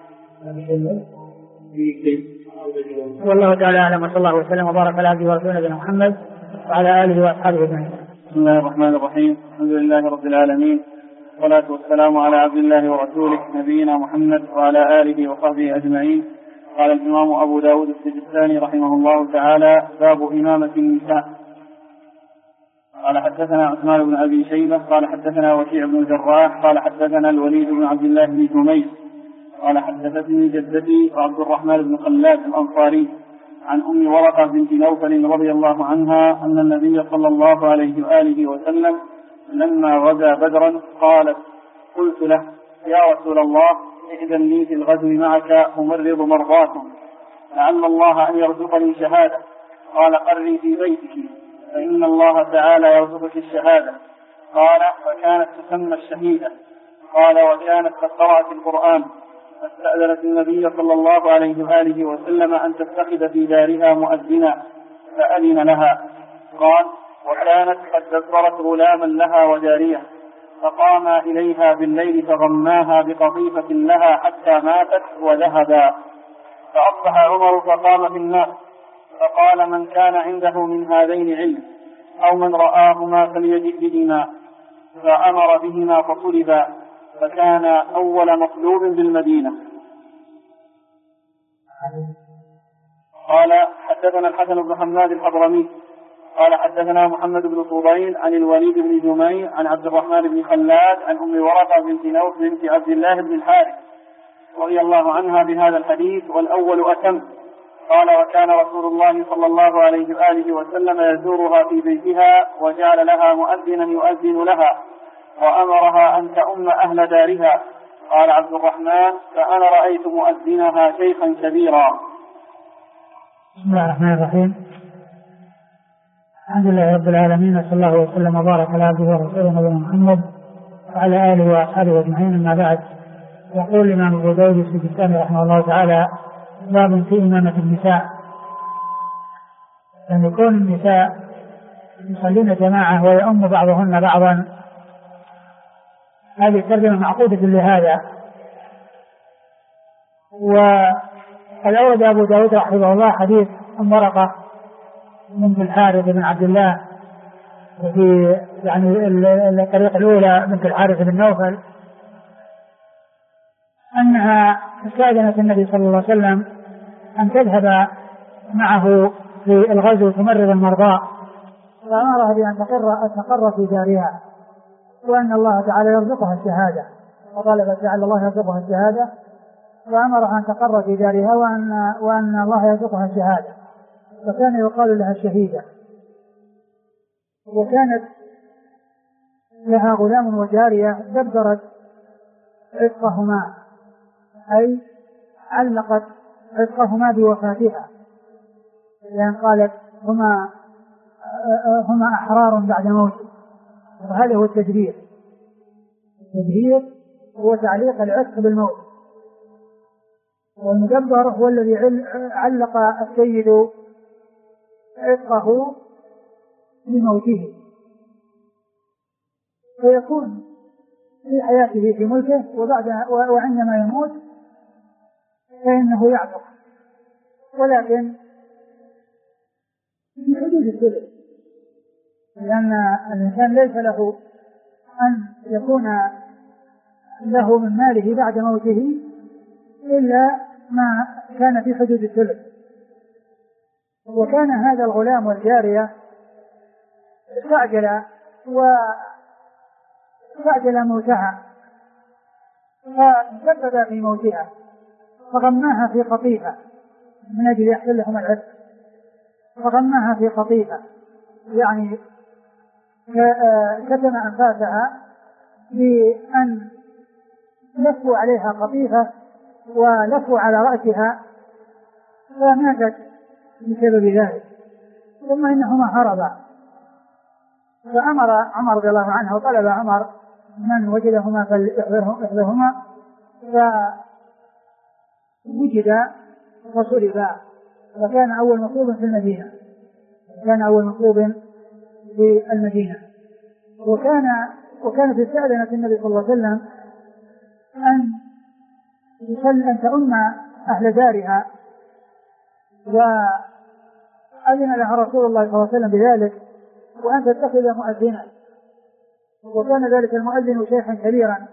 والله تعالى أعلم وصلى الله وسلم وبارك على عبده ورسوله نبينا محمد وعلى آله وأصحابه أجمعين. بسم الله الرحمن الرحيم. الحمد لله رب العالمين والصلاة والسلام على عبد الله ورسوله نبينا محمد وعلى آله وصحبه أجمعين. قال الإمام أبو داود السجستاني رحمه الله تعالى: باب إمامة النساء. قال حدثنا عثمان بن أبي شيبة قال حدثنا وكيع بن الجراح قال حدثنا الوليد بن عبد الله بن جميس قال حدثتني جدتي وعبد الرحمن بن خلاد الأنصاري عن أم ورقة بنت نوفل رضي الله عنها أن النبي صلى الله عليه وآله وسلم لما غزا بدرا قالت: قلت له: يا رسول الله، ائذن لي في الغزو معك أمرض مرضاكم لعل الله أن يرزقني شهادة. قال: قري في بيتك فإن الله تعالى يرزقك الشهادة. قال: فكانت تسمى الشهيدة. قال: وكانت قد قرأت القرآن فاستأذنت النبي صلى الله عليه وآله وسلم أن تتخذ في دارها مؤذنا فأذن لها. قال: وكانت قد دبرت غلاما لها وجارية فقام إليها بالليل فغماها بقطيفة لها حتى ماتت وذهبا. فأصبح عمر فقام في الناس فقال: من كان عنده من هذين علم أو من رآهما فليجئ بهما. فأمر بهما فصلبا فكان أول مطلوب بالمدينة. قال حدثنا الحسن بن حماد الحضرمي قال حدثنا محمد بن طوبين عن الوليد بن جميع عن عبد الرحمن بن خلاد عن أم ورقة بنت نوف بنت عبد الله بن الحارث رضي الله عنها بهذا الحديث والأول أتم. قال: وكان رسول الله صلى الله عليه وآله وسلم يزورها في بيتها وجعل لها مؤذنا يؤذن لها وأمرها أن تؤم أهل دارها. قال عبد الرحمن: فأنا رأيت مؤذنها شيخا كبيرا. بسم الله الرحمن الرحيم. الحمد لله رب العالمين وصلى الله وسلم وبارك على عبده ورسوله نبينا محمد وعلى آله وأصحابه أجمعين. أما بعد، يقول الإمام أبو داود السجستاني رحمه الله تعالى: باب في إمامة النساء. أن يكون النساء يصلين جماعة ويؤم بعضهن بعضا، هذه ترجمة معقودة لهذا. وقد أورد أبو داود رحمه الله حديث أم ورقة بنت الحارث بن عبد الله، وفي يعني الطريقة الأولى بنت الحارث بن نوفل، أنها استأذنت النبي صلى الله عليه وسلم أن تذهب معه في الغزو تمرض المرضى، فأمرها بأن تقر في دارها وأن الله تعالى يرزقها الشهادة، وطلبت لعل الله يرزقها الشهادة، وأمرها أن تقر في دارها وأن الله يرزقها الشهادة، فكان يقال لها الشهيدة. وكانت لها غلام وجارية دبرت عتقهما، أي علقت عتقهما بوفاتها، لأن قالت هما أحرار بعد موت. وهذا هو التدبير. التدبير هو تعليق العتق بالموت، والمدبر هو الذي علق السيد عتقه بموته، فيكون في حياته في ملكه، وعندما يموت فإنه يعتق، ولكن في حدود الثلث، لأن الإنسان ليس له أن يكون له من ماله بعد موته إلا ما كان في حدود الثلث. وكان هذا الغلام والجارية استعجل موتها، فسبب في موتها، فغماها في قطيفة من أجل يحصل لهم العتق، فغماها في قطيفة، يعني كتم أنفاسها بأن لفوا عليها قطيفة ولفوا على رأسها، فماتت بسبب ذلك. ثم إنهما هربا، فأمر عمر رضي الله عنه وطلب عمر من وجدهما فليحضرهما، فوجد فصلبا، وكان أول مطلوب في المدينة، في المدينة. وكانت استأذنت النبي صلى الله عليه وسلم أن تؤم أهل دارها، وأذن لها رسول الله صلى الله عليه وسلم بذلك، وأن تتخذ مؤذنا، وكان ذلك المؤذن شيخا كبيرا.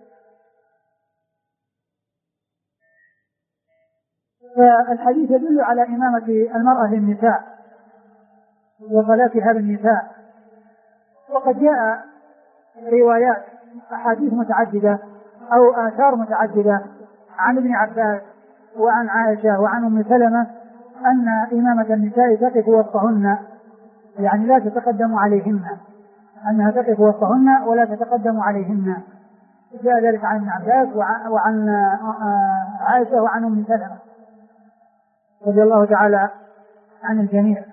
فالحديث يدل على إمامة المرأة للنساء وصلاتها بالنساء. وقد جاء روايات أحاديث متعددة أو آثار متعددة عن ابن عباس وعن عائشة وعن أم سلمة أن إمامة النساء تقف وسطهن، يعني لا تتقدم عليهن، أنها تقف وسطهن ولا تتقدم عليهن. جاء ذلك عن ابن عباس وعن عائشة وعن أم سلمة رضي الله تعالى عن الجميع.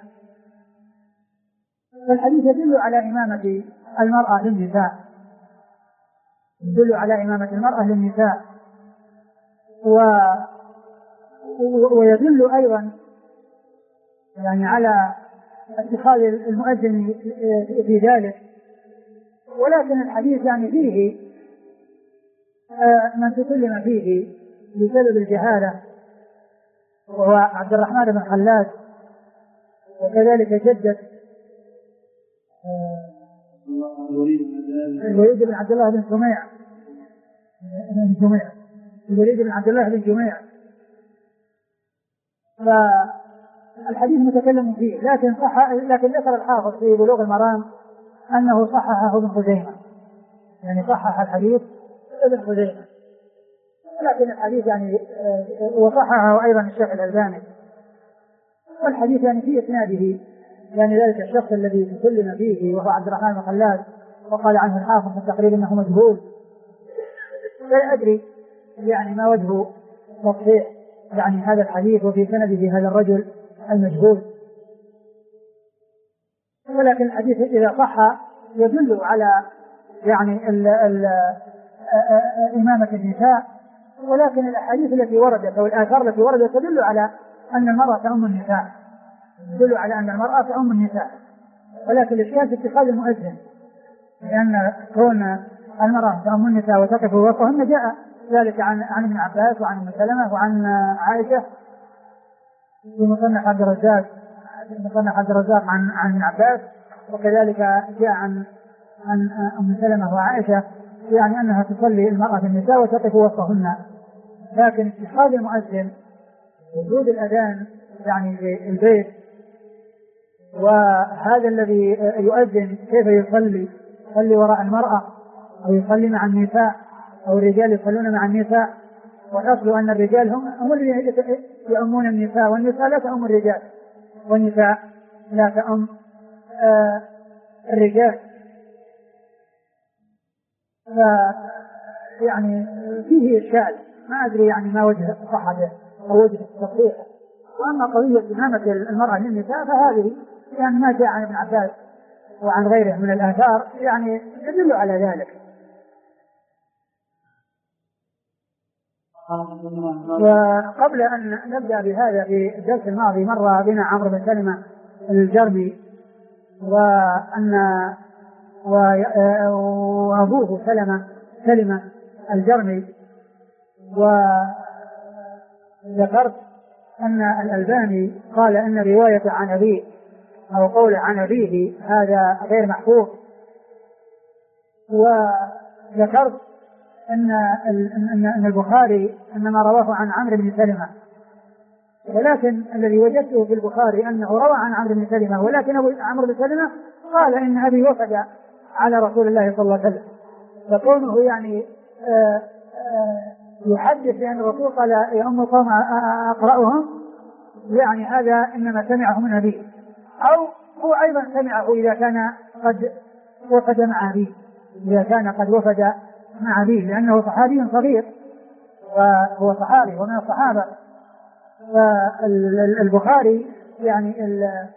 فالحديث يدل على إمامة المرأة للنساء، ويدل أيضا يعني على اتخاذ المؤذن في ذلك. ولكن الحديث يعني فيه من تكلم فيه بسبب الجهالة، وهو عبد الرحمن بن خلاد، وكذلك جدة الوليد بن عبد الله بن جميع، الوليد بن عبد الله بن جميع. فالحديث متكلم فيه، لكن ذكر الحافظ في بلوغ المرام أنه صححه ابن خزيمة، يعني صحح الحديث ابن خزيمة، لكن الحديث يعني وصححه أيضا الشيخ الألباني. والحديث يعني في إسناده يعني ذلك الشخص الذي تكلم فيه وهو عبد الرحمن بن خلاد، وقال عنه الحافظ في التقريب انه مجهول. لا ادري يعني ما وجه تصحيح يعني هذا الحديث وفي سنده هذا الرجل المجهول، ولكن الحديث اذا صح يدل على يعني إمامة النساء. ولكن الاحاديث التي وردت او الاثار التي وردت تدل على ان المرأة تؤم النساء، ولكن الإشكال في اتخاذ المؤذن، لأن كون المرأة تؤم النساء وتقف وسطهن جاء ذلك عن ابن عباس وعن أم سلمة وعن عائشة في مصنف عبد الرزاق عن ابن عباس، وكذلك جاء عن أم سلمة وعائشة يعني أنها تصلي المرأة النساء وتقف وسطهن. لكن اتخاذ المؤذن وجود الأذان يعني في البيت، وهذا الذي يؤذن كيف يصلي وراء المرأة أو يصلي مع النساء، أو الرجال يصلون مع النساء، والأصل أن الرجال هم الذين يؤمون النساء، والنساء لا تؤم الرجال، والنساء لا تؤم الرجال. يعني فيه إشكال، ما أدري يعني ما وجه صحته أو وجه التصحيح. وأما قضية إمامة المرأة للنساء فهذه يعني ما جاء عن ابن عباس وعن غيره من الآثار يعني يدل على ذلك. وقبل أن نبدأ بهذا، في الدرس الماضي مر بنا عمرو بن سلمة الجرمي وأبوه سلمة الجرمي، وذكرت أن الألباني قال أن رواية عن أبيه أو قول عن أبيه هذا غير محفوظ. وذكرت أن البخاري إنما رواه عن عمرو بن سلمة، ولكن الذي وجدته في البخاري أنه روى عن عمرو بن سلمة، ولكن عمرو بن سلمة قال إن أبي وفد على رسول الله صلى الله عليه وسلم، فكونه يعني يحدث بأن الرسول قال يا أم القوم أقرأهم، يعني هذا إنما سمعه من أبيه، أو هو أيضا سمعه إذا كان قد وفد مع أبيه، لأنه صحابي صغير وهو صحابي ومن الصحابة. فالبخاري يعني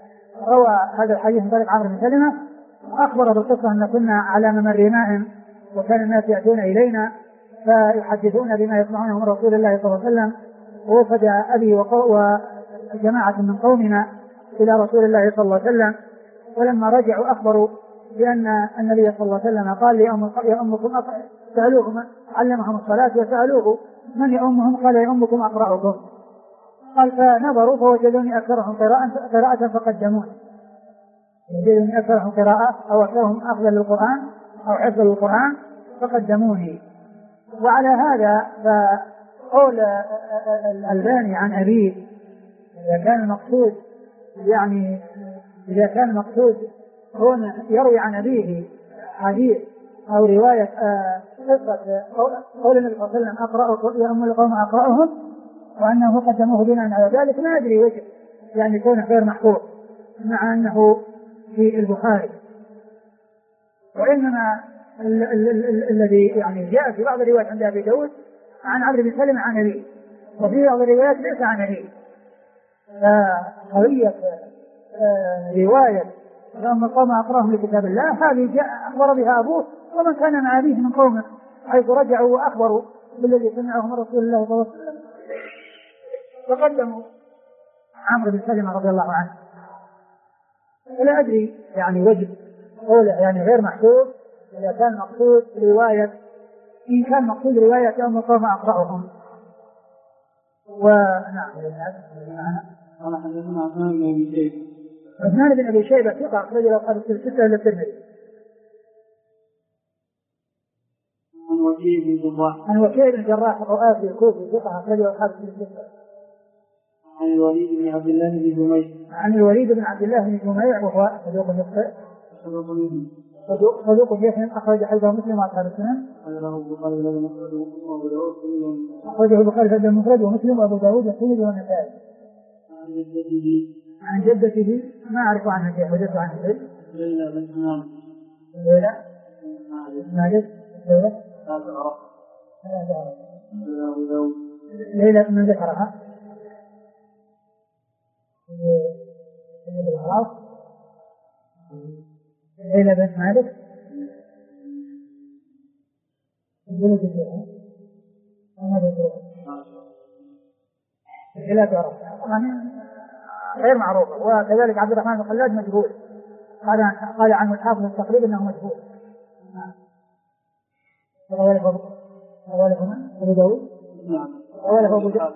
روى هذا الحديث من طريق عمرو بن سلمة، وأخبر بالقصة أن كنا على ممر ماء وكان الناس يأتون إلينا فيحدثون بما يسمعونه من رسول الله صلى الله عليه وسلم. ووفد أبي وجماعة من قومنا إلى رسول الله صلى الله عليه وسلم، ولما رجعوا أخبروا بأن النبي صلى الله عليه وسلم قال يأمكم سألوه علمهم الصلاة وسألوه من يأمهم قال يأمكم أقرأكم. قال فنظروا فوجدوني أكثرهم قراءة فقدموني، وجدوني أكثرهم قراءة أو أكثرهم أخذا للقرآن أو حفظا للقرآن فقدموني. وعلى هذا فقول الألباني عن أبيه إذا كان المقصود كون يروي عن أبيه حديث أو رواية قصة قول النبي صلى الله عليه وسلم يأم القوم أقرأهم وأنه قدموه بناء على ذلك، ما أدري وجه يعني يكون غير محفوظ مع أنه في البخاري. وإنما الذي يعني جاء في بعض الروايات عند أبي داود عن عمرو بن سلمة عن أبيه، وفي بعض الروايات ليس عن أبيه. فقضية رواية لأن القوم أقرأهم لكتاب الله هذه جاء أخبر بها أبوه ومن كان مع أبيه من قومه، حيث رجعوا وأخبروا بالذي سمعه من رسول الله صلى الله عليه وسلم فقدموا عمرو بن سلمة رضي الله عنه. ولا أدري يعني وجه قوله يعني غير محفوظ إذا كان مقصود رواية، إن كان مقصود رواية أم القوم أقرأهم. ونعم قال حدثنا عثمان بن أبي شيبة. عثمان بن أبي شيبة ثقة أخرج له أصحاب الستة إلا الترمذي. عن وكيع بن جراح الرؤاسي الكوفي ثقة أخرج له أصحاب الستة. عن الوليد بن عبد الله بن جميع. عن الوليد بن عبد الله بن جميع وهو صدوق يخطئ. صدوق يفهم أخرج حديثه مسلم وأصحاب السنن. أخرجه البخاري في المفرد ومسلم وأبو داود والترمذي والنسائي. عن جدته ما أعرف عنها شيء، حدث عنها شيء. ليلى بنت مالك. ليلى ليلى من ذكرها ليلى بنت مالك لا تعرف غير معروفة. وكذلك عبد الرحمن بن خلاد مجهول، قال عنه الحافظ التقريب انه مجهول. رواه أبو داود. رواه أبو داود.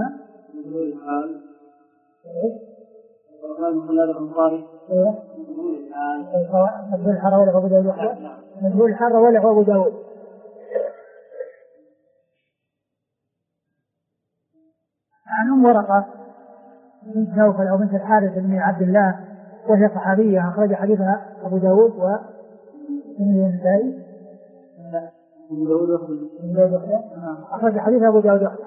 مجهول الحر ولا أبو داود. مجهول الحر ولا أبو داود. عن أم ورقة بنت نوفل أو بنت الحارث بن عبد الله وهي صحابية أخرج حديثها أبو داود والنسائي. أخرج حديث أبو داود وحده.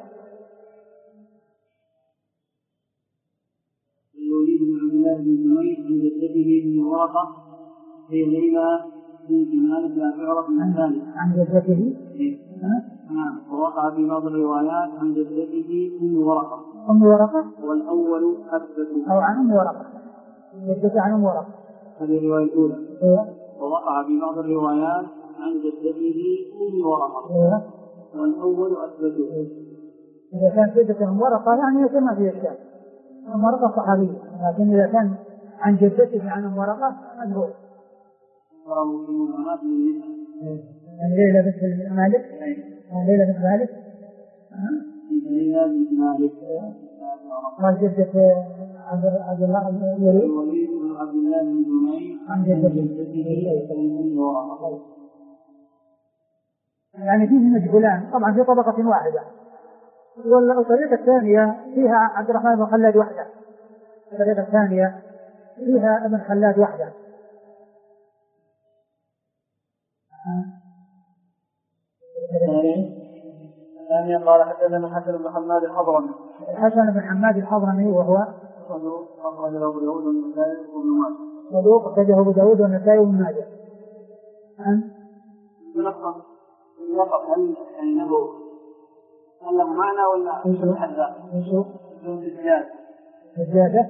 الوليد بن عبد الله بن جميع عن جدته بن ورقة في ليلى بنت مالك لا تعرف من ذلك. عن جدته ووقع في بعض الروايات عن جدته أم ورقة. أم ورقة والأول أثبت أو عن أم ورقة. جدته عن أم ورقة هذه الرواية الأولى. ووقع في بعض الروايات عن جدته أم ورقة. والأول أثبت. إذا كان جدته أم ورقة يعني يسمى فيه الشيء. أم ورقة صحابية، لكن إذا كان عن جدته عن أم ورقة مجهول. ليلى بنت مالك. ليلى بنت مالك. ليلى بنت مالك. قال جدة عبد الله الوليد بن عبد الله بن جميع عن جدته. يعني فيه مجهولان طبعا في طبقة واحدة. والطريقة الثانية فيها عبد الرحمن بن خلاد وحده. الطريقة الثانية فيها ابن خلاد وحده. الثانية قال حدثنا حسن بن حماد الحضرمي. حسن بن حماد الحضرمي وهو صدوق أخرجه أبو داود والنسائي وابن ماجه. صدوق أخرجه أبو داود والنسائي وابن ماجه. الوقف هل له معنى ولا حذاء؟ الزيادة.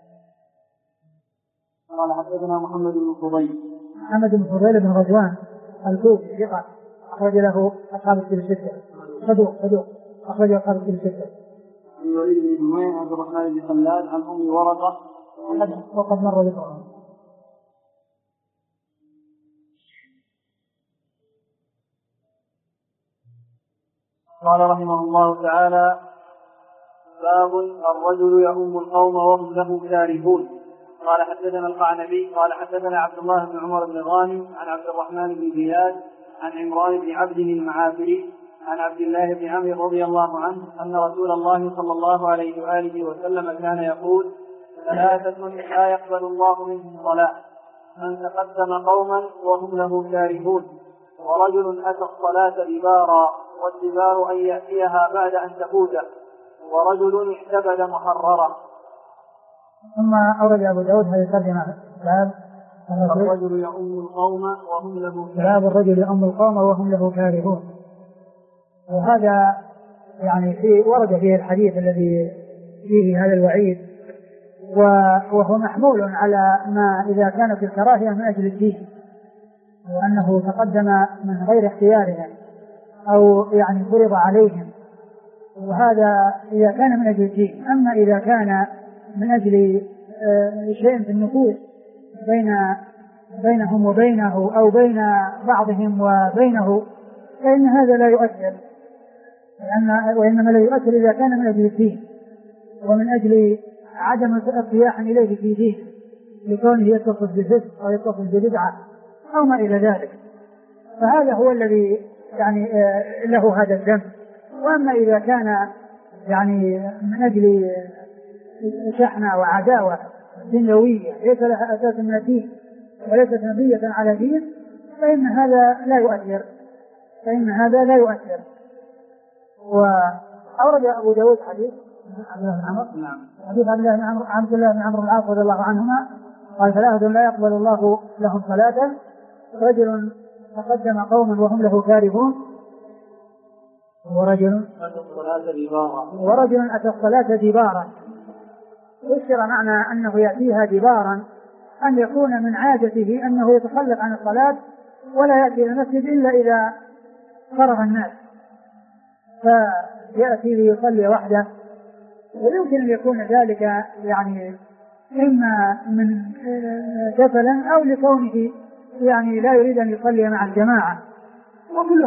قال حدثنا محمد بن فضيل. محمد بن فضيل بن غزوان الكوفي ثقة أخرج له أصحاب الكتب الستة. صدوق أخرج أصحاب الكتب الستة. الوليد بن نمير عبد الرحمن بن خلاد عن أم ورقة وقد مر ذكرهم. قال رحمه الله تعالى: باب الرجل يؤم القوم وهم له كارهون. قال حدثنا القعنبي قال حدثنا عبد الله بن عمر بن غانم عن عبد الرحمن بن زياد عن عمران بن عبد المعافري عن عبد الله بن عمرو رضي الله عنه أن رسول الله صلى الله عليه وآله وسلم كان يقول: ثلاثة لا يقبل الله منهم صلاة: من تقدم قوما وهم له كارهون، ورجل أتى الصلاة دبارا، والدبار أن يأتيها بعد أن تفوته، ورجل احتبد محررا. ثم أورد أبو داود هذه الترجمة: باب الرجل يؤم القوم وهم له كارهون. باب الرجل يؤم القوم وهم له كارهون. وهذا يعني ورد فيه الحديث الذي فيه هذا الوعيد، وهو محمول على ما إذا كانت الكراهية من أجل الدين، وأنه تقدم من غير اختيارهم أو يعني فرض عليهم، وهذا إذا كان من أجل الدين. أما إذا كان من أجل شيء في النفوس بينهم وبينه أو بين بعضهم وبينه، فإن هذا لا يؤثر، وإنما لا يؤثر إذا كان من أجل الدين ومن أجل عدم الارتياح إليه في دين لكونه يتصف بالفسق أو يتصف ببدعة أو ما إلى ذلك، فهذا هو الذي يعني له هذا الذنب. وأما إذا كان يعني من أجل شحنة وعداوة دنيوية ليس لها أساس من الدين وليست مبنية على دين، فإن هذا لا يؤثر. وأورد أبو داود حديث عبد الله بن عمرو العاص رضي الله عنهما قال: ثلاثة لا يقبل الله لهم صلاة: رجل تقدم قوما وهم له كارهون، ورجل أتى الصلاة دبارا. فسر معنى أنه يأتيها دبارا أن يكون من عادته أنه يتخلف عن الصلاة ولا يأتي إلى المسجد إلا إذا فرغ الناس، فيأتي ليصلي وحده. ويمكن أن يكون ذلك يعني إما من كسلا أو لكونه يعني لا يريد أن يصلي مع الجماعة، وكل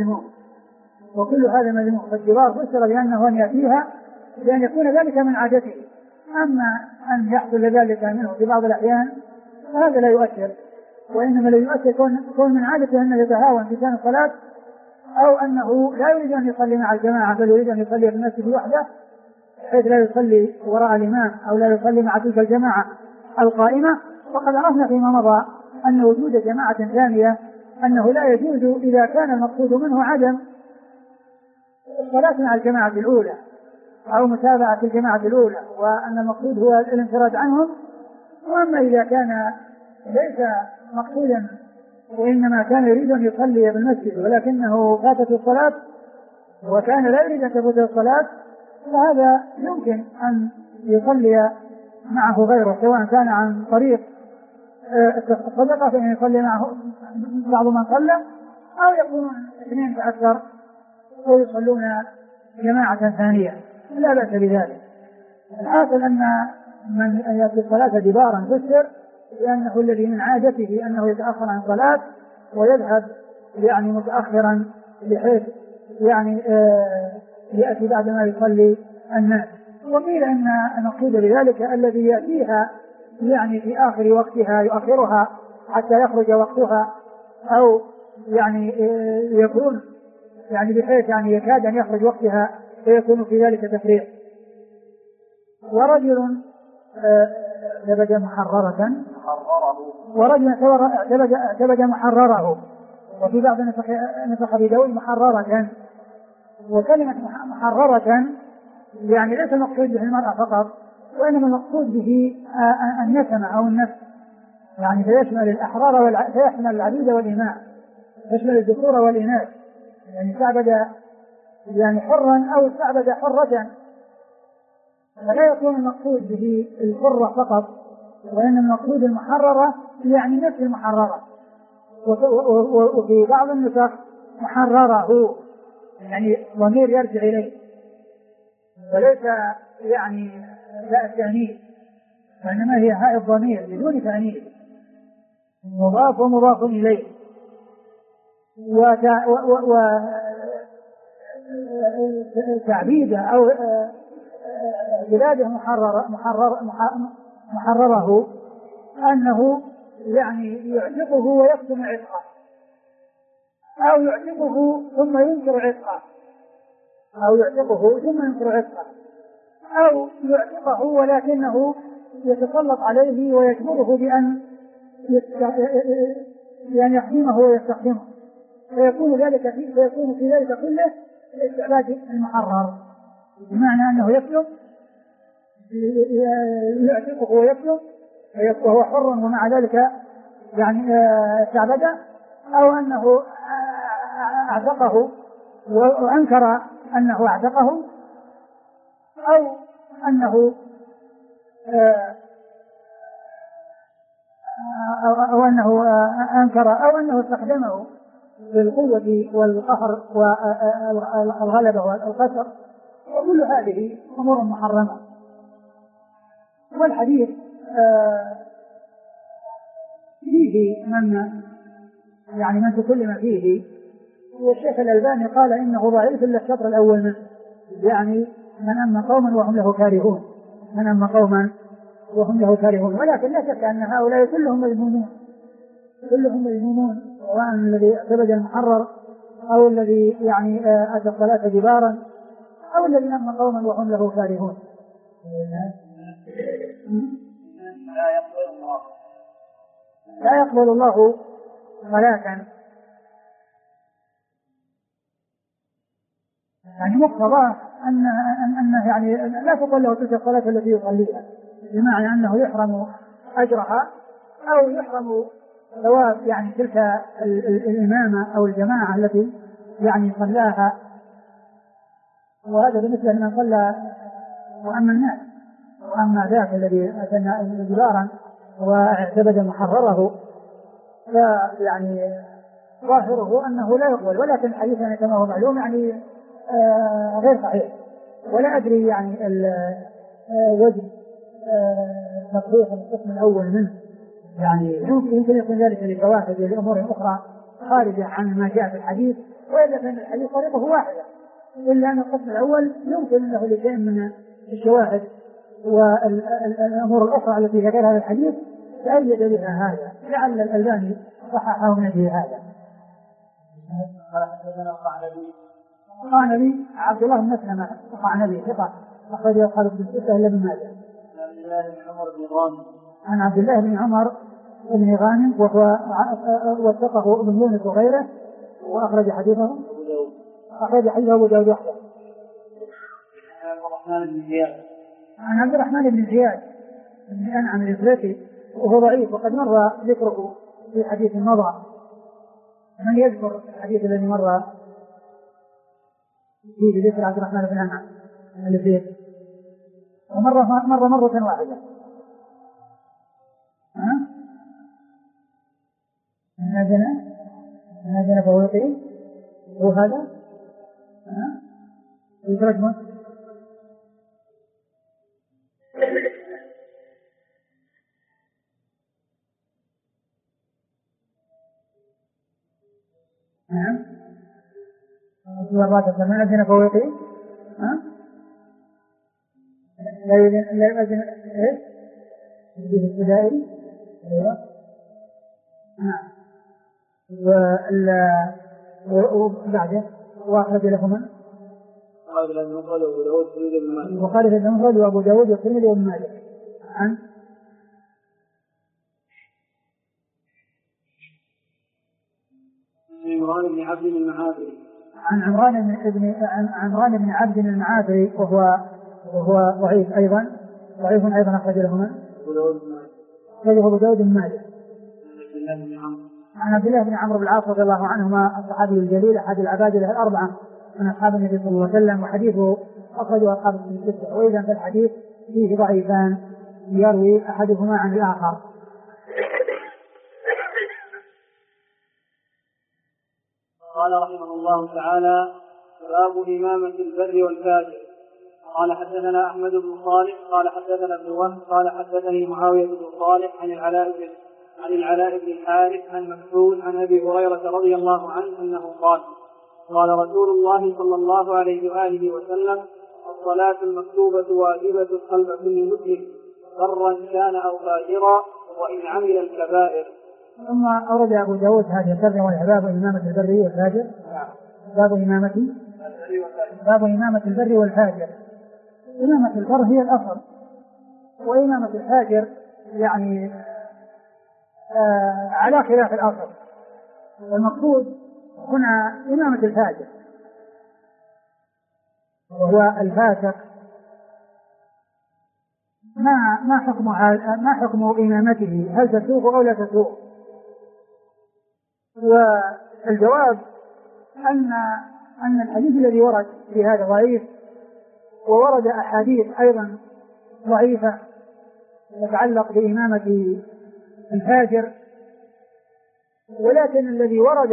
هذا مذموم. فالدبار فسر بأنه أن يأتيها بأن يكون ذلك من عادته. أما أن يحصل ذلك منه في بعض الأحيان فهذا لا يؤثر، وإنما لا يؤثر كون من عادته أنه يتهاون في شأن الصلاة، أو أنه لا يريد أن يصلي مع الجماعة بل يريد أن يصلي في المسجد وحده حيث لا يصلي وراء الإمام أو لا يصلي مع تلك الجماعة القائمة. وقد عرفنا فيما مضى أن وجود جماعة ثانية أنه لا يجوز إذا كان المقصود منه عدم الصلاة مع الجماعة الأولى أو متابعة الجماعة الأولى، وأن المقصود هو الانفراد عنهم. وأما إذا كان ليس مقصودا وإنما كان يريد أن يصلي بالمسجد ولكنه فاتته الصلاة وكان لا يريد أن تفوته الصلاة، فهذا يمكن أن يصلي معه غيره، سواء كان عن طريق الصدقة فإن يصلي معه بعض من صلى، أو يكون اثنين فأكثر ويصلون جماعة ثانية، لا بأس بذلك. الحاصل أن من يأتي الصلاة دبارا فسر لأنه الذي من عادته أنه يتأخر عن الصلاة ويذهب يعني متأخرا بحيث يعني يأتي بعد ما يصلي الناس. وقيل أن المقصود بذلك الذي يأتيها يعني في آخر وقتها يؤخرها حتى يخرج وقتها، أو يعني يكون يعني بحيث يعني يكاد أن يخرج وقتها فيكون في ذلك تفريط. ورجل اعتبد محررة، ورجل اعتبد محرره، وفي بعض نسخ أبي داود محررة. وكلمة محررة يعني ليس المقصود به المرأة فقط، وإنما المقصود به النسمة أو النفس، يعني فيشمل الأحرار فيشمل العبيد والإماء، يشمل الذكور والإناث، يعني استعبد يعني حرا أو استعبد حرة، فلا يكون المقصود به الحرة فقط، وإن المقصود المحررة يعني نفس المحررة. وفي بعض النسخ محرره، يعني ضمير يرجع إليه وليس يعني لا التأنيث، وإنما هي هاء الضمير بدون تأنيث مضاف ومضاف إليه. وتعبيده أو بلاده محرره أنه يعني يعتقه ويكتم عتقه، أو يعتقه ثم ينكر عتقه، أو يعتقه ثم ينكر عتقه، أو يعتقه ولكنه يتسلط عليه ويجبره بأن يخدمه ويستخدمه، فيكون في ذلك كله الاستعباد المحرر، بمعنى أنه يطلب يعتقه ويطلب وهو حر ومع ذلك يعني استعبد، أو أنه أعتقه وأنكر أنه أعتقه، أو أنه أو أنه أنكر، أو أنه استخدمه بالقوة والقهر والغلبة والقسر، وكل هذه أمور محرمة. والحديث فيه من تكلم فيه، والشيخ الألباني قال إنه ضعيف إلا الشطر الأول منه، يعني من أما قوما وهم له كارهون، من أما قوما وهم له كارهون. ولكن لا شك أن هؤلاء كلهم مذمومون، سواء الذي اعتبد المحرر أو الذي يعني أتى الصلاة جبارا أو الذي أما قوما وهم له كارهون. لا يقبل الله صلاة، يعني مقتضاه أن يعني لا تقبل له تلك الصلاة التي يصليها، بمعنى أنه يحرم أجرها أو يحرم ثواب يعني تلك الإمامة أو الجماعة التي يعني صلاها. وهذا بالنسبة لمن صلى وأما الناس. وأما ذاك الذي أتى جبارا واعتبد محرره فيعني ظاهره أنه لا يقبل. ولكن الحديث يعني كما هو معلوم يعني غير صحيح، ولا أدري يعني وجه تصحيح القسم الأول منه، يعني يمكن يكون ذلك لفوائد لأمور أخرى خارجة عن ما جاء في الحديث، وإلا فإن الحديث طريقه واحدة، إلا أن القسم الأول يمكن أنه لشيء من الشواهد والأمور الأخرى التي ذكرها هذا الحديث تأيد بها هذا، لعل الألباني صححه من أجل هذا. القعنبي عبد الله بن مسلمة القعنبي ثقة أخرجه أصحاب الكتب الستة إلا ابن ماجه. عن عبد الله بن عمر بن غانم وهو وثقه ابن يونس وغيره، وأخرج حديثه أبو داود وحده. عن عبد الرحمن بن زياد بن أنعم الإفريقي وهو ضعيف، وقد مر ذكره في حديث مضى. من يذكر الحديث الذي مر فيه ذكر عبد الرحمن بن أنعم الإفريقي؟ ومر مرة واحدة. هذا فهو يقين هو هذا يترجمه. ما أذن فهو يقين لا يؤذن إيه بالابتدائي. وبعده وأخرج لهما وخالف المفرد وأبو داود والترمذي وابن ماجه. عن عمران بن عبد المعافري. عن عمران بن عبد المعافري وهو ضعيف أيضا أخرج لهما أبو داود بن ماجه. عن عبد الله بن عمرو بن العاص رضي الله عنهما الصحابي الجليل أحد العبادلة الأربعة من أصحاب النبي صلى الله عليه وسلم، وحديثه أخرجه أصحاب الكتب الستة. وإذا فالحديث فيه ضعيفان يروي أحدهما عن الآخر. قال رحمه الله تعالى: باب إمامة البر والفاجر. قال حدثنا أحمد بن صالح قال حدثنا ابن وهب قال حدثني معاوية بن صالح عن العلاء بن الحارث عن مسعود عن أبي هريرة رضي الله عنه أنه قال: قال رسول الله صلى الله عليه وآله وسلم: الصلاة المكتوبة واجبة خلف كل مسلم برا كان أو فاجرا وإن عمل الكبائر. ثم أورد أبو داود هذه الترجمة والباب إمامة البر والفاجر. باب إمامة البر والفاجر. إمامة البر هي الأصل، وإمامة الفاجر يعني على خلاف الأصل. والمقصود هنا إمامة الفاجر، وهو الفاسق. ما حكم إمامته؟ هل تسوق أو لا تسوق؟ والجواب أن الحديث الذي ورد في هذا ضعيف، وورد أحاديث أيضا ضعيفة تتعلق بإمامة الفاجر، ولكن الذي ورد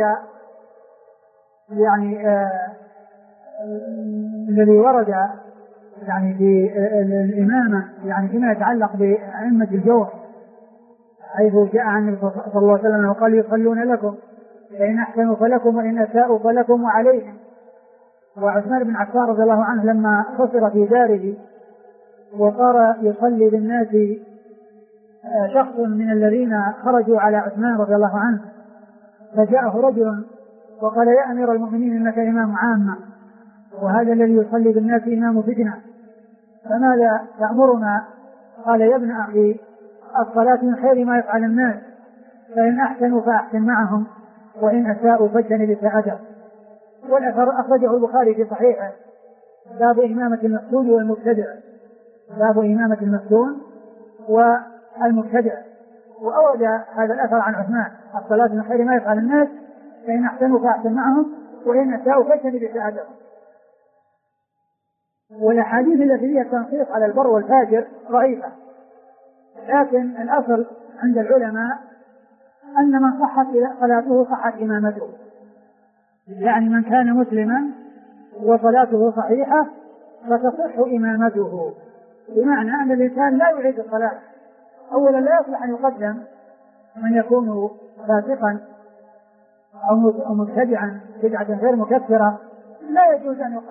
يعني في الإمامة يعني فيما يتعلق بأئمة الجور، حيث جاء عن النبي صلى الله عليه وسلم وقال: يصلون لكم فإن أحسنوا فلكم وإن أساءوا فلكم وعليهم. وعثمان بن عفان رضي الله عنه لما خسر في داره وصار يصلي بالناس شخص من الذين خرجوا على عثمان رضي الله عنه، فجاءه رجل وقال: يا أمير المؤمنين إنك إمام عامة، وهذا الذي يصلي بالناس إمام فتنة، فماذا تأمرنا؟ قال: يا ابن أخي، الصلاة من خير ما يفعل الناس، فإن أحسنوا فأحسن معهم وإن أساءوا فاجتنب إساءتهم. والأثر أخرجه البخاري في صحيحه: باب إمامة المفتون والمبتدع. باب إمامة المفتون والمبتدع. وأورد هذا الأثر عن عثمان: الصلاة من خير ما يفعل الناس، فإن أحسنوا فأحسن معهم وإن أساءوا فاجتنب إساءتهم. والأحاديث التي فيها التنصيص على البر والفاجر ضعيفة، لكن الأصل عند العلماء أن من صحت صلاته صحت إمامته، يعني من كان مسلما وصلاته صحيحة فتصح إمامته، بمعنى أن الإنسان لا يعيد الصلاة. أولا لا يصلح أن يقدم من يكون فاسقا أو مبتدعا بدعة غير مكفرة، لا يجوز أن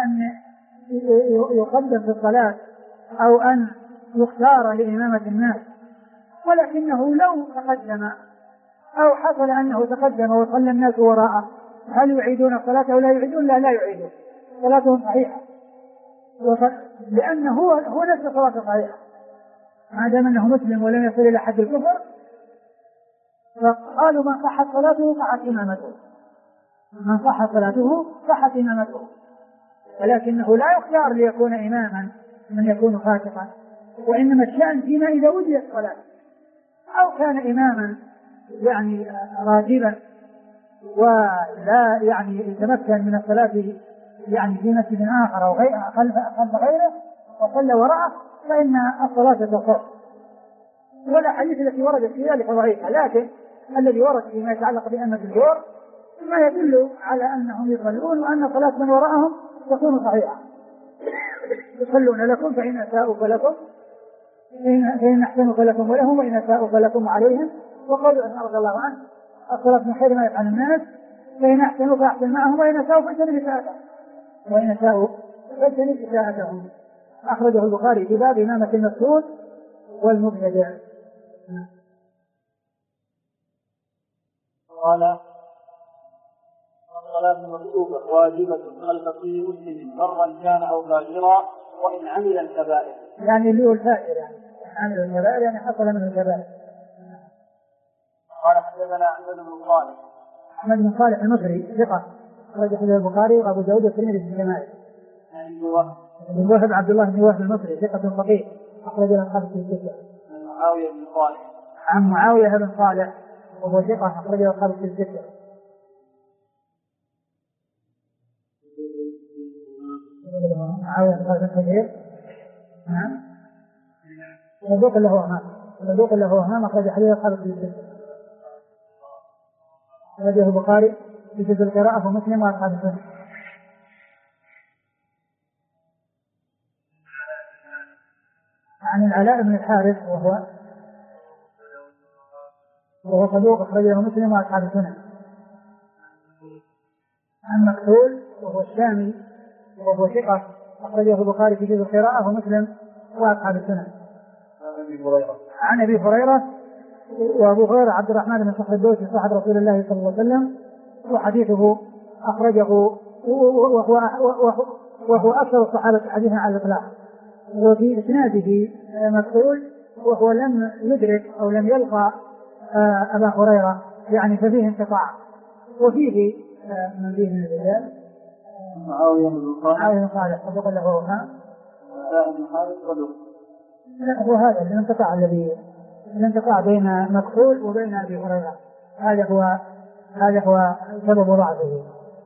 يقدم في الصلاة أو أن يختار لإمامة الناس. ولكنه لو تقدم أو حصل أنه تقدم وصلى الناس وراءه، هل يعيدون الصلاة أو لا يعيدون؟ لا يعيدون، صلاتهم صحيحة، لأنه هو نفس الصلاة صحيحة ما دام أنه مسلم ولم يصل إلى حد الكفر. فقالوا: من صحت صلاته صحت إمامته، من صحت صلاته صحت إمامته. ولكنه لا يختار ليكون إماما من يكون فاسقا، وإنما الشأن فيما إذا وجدت الصلاة أو كان إماما يعني راتبا ولا يعني يتمكن من الصلاة يعني في مسجد آخر أو خلف غيره وصلى وراءه، فإن الصلاة تصح. والأحاديث التي وردت في ذلك ضعيفة، لكن الذي ورد فيما يتعلق بأئمة الجور ما يدل على أنهم يصلون وأن صلاة من وراءهم تكون صحيحة. يصلون لكم فإن أساءوا فلكم، فإن أحسنوا فلكم ولهم، وإن أساءوا فلكم عليهم. وقال عثمان رضي الله عنه: الصلاة من خير ما يفعل الناس، فإن أحسنوا فأحسن معهم وإن أساءوا فاجتنب إساءتهم. أخرجه البخاري في باب إمامة المفتون والمبتدع. قال: الصلاة المكتوبة واجبة خلف كل مسلم برا كان أو فاجرا وإن عمل الكبائر. يعني اللي هو الفاجر، يعني عمل الكبائر يعني حصل منه الكبائر. قال: حدثنا أحمد بن صالح المصري ثقة، أخرجه البخاري وأبو داود والترمذي في الجماعة. بن وهب عبد الله بن وهب المصري ثقة فقيه، أخرج له الخمسة في الستة. عن معاوية بن صالح وهو ثقة، أخرج له الخمسة في الستة. معاوية بن صالح الكبير، نعم، صدوق له وهام، أخرج حديث الخمسة في الستة. أخرجه البخاري في جزء القراءة ومسلم وأصحاب السنة. عن العلاء بن الحارث وهو صدوق أخرجه مسلم وأصحاب السنة. عن مكحول وهو الشامي وهو ثقة أخرجه البخاري في جزء القراءة ومسلم وأصحاب السنة. عن أبي هريرة وأبو هريرة عبد الرحمن بن صخر الدوسي صاحب رسول الله صلى الله عليه وسلم، وحديثه أخرجه وهو أكثر الصحابة حديثا على الإطلاق. وفي إسناده مكحول وهو لم يدرك أو لم يلقى أبا هريرة، يعني ففيه انقطاع. وفيه من فيه من الرجال معاوية بن صالح صدق له هو هذا الانقطاع بين مكحول وبين أبي هريرة، هذا هو سبب ضعفه.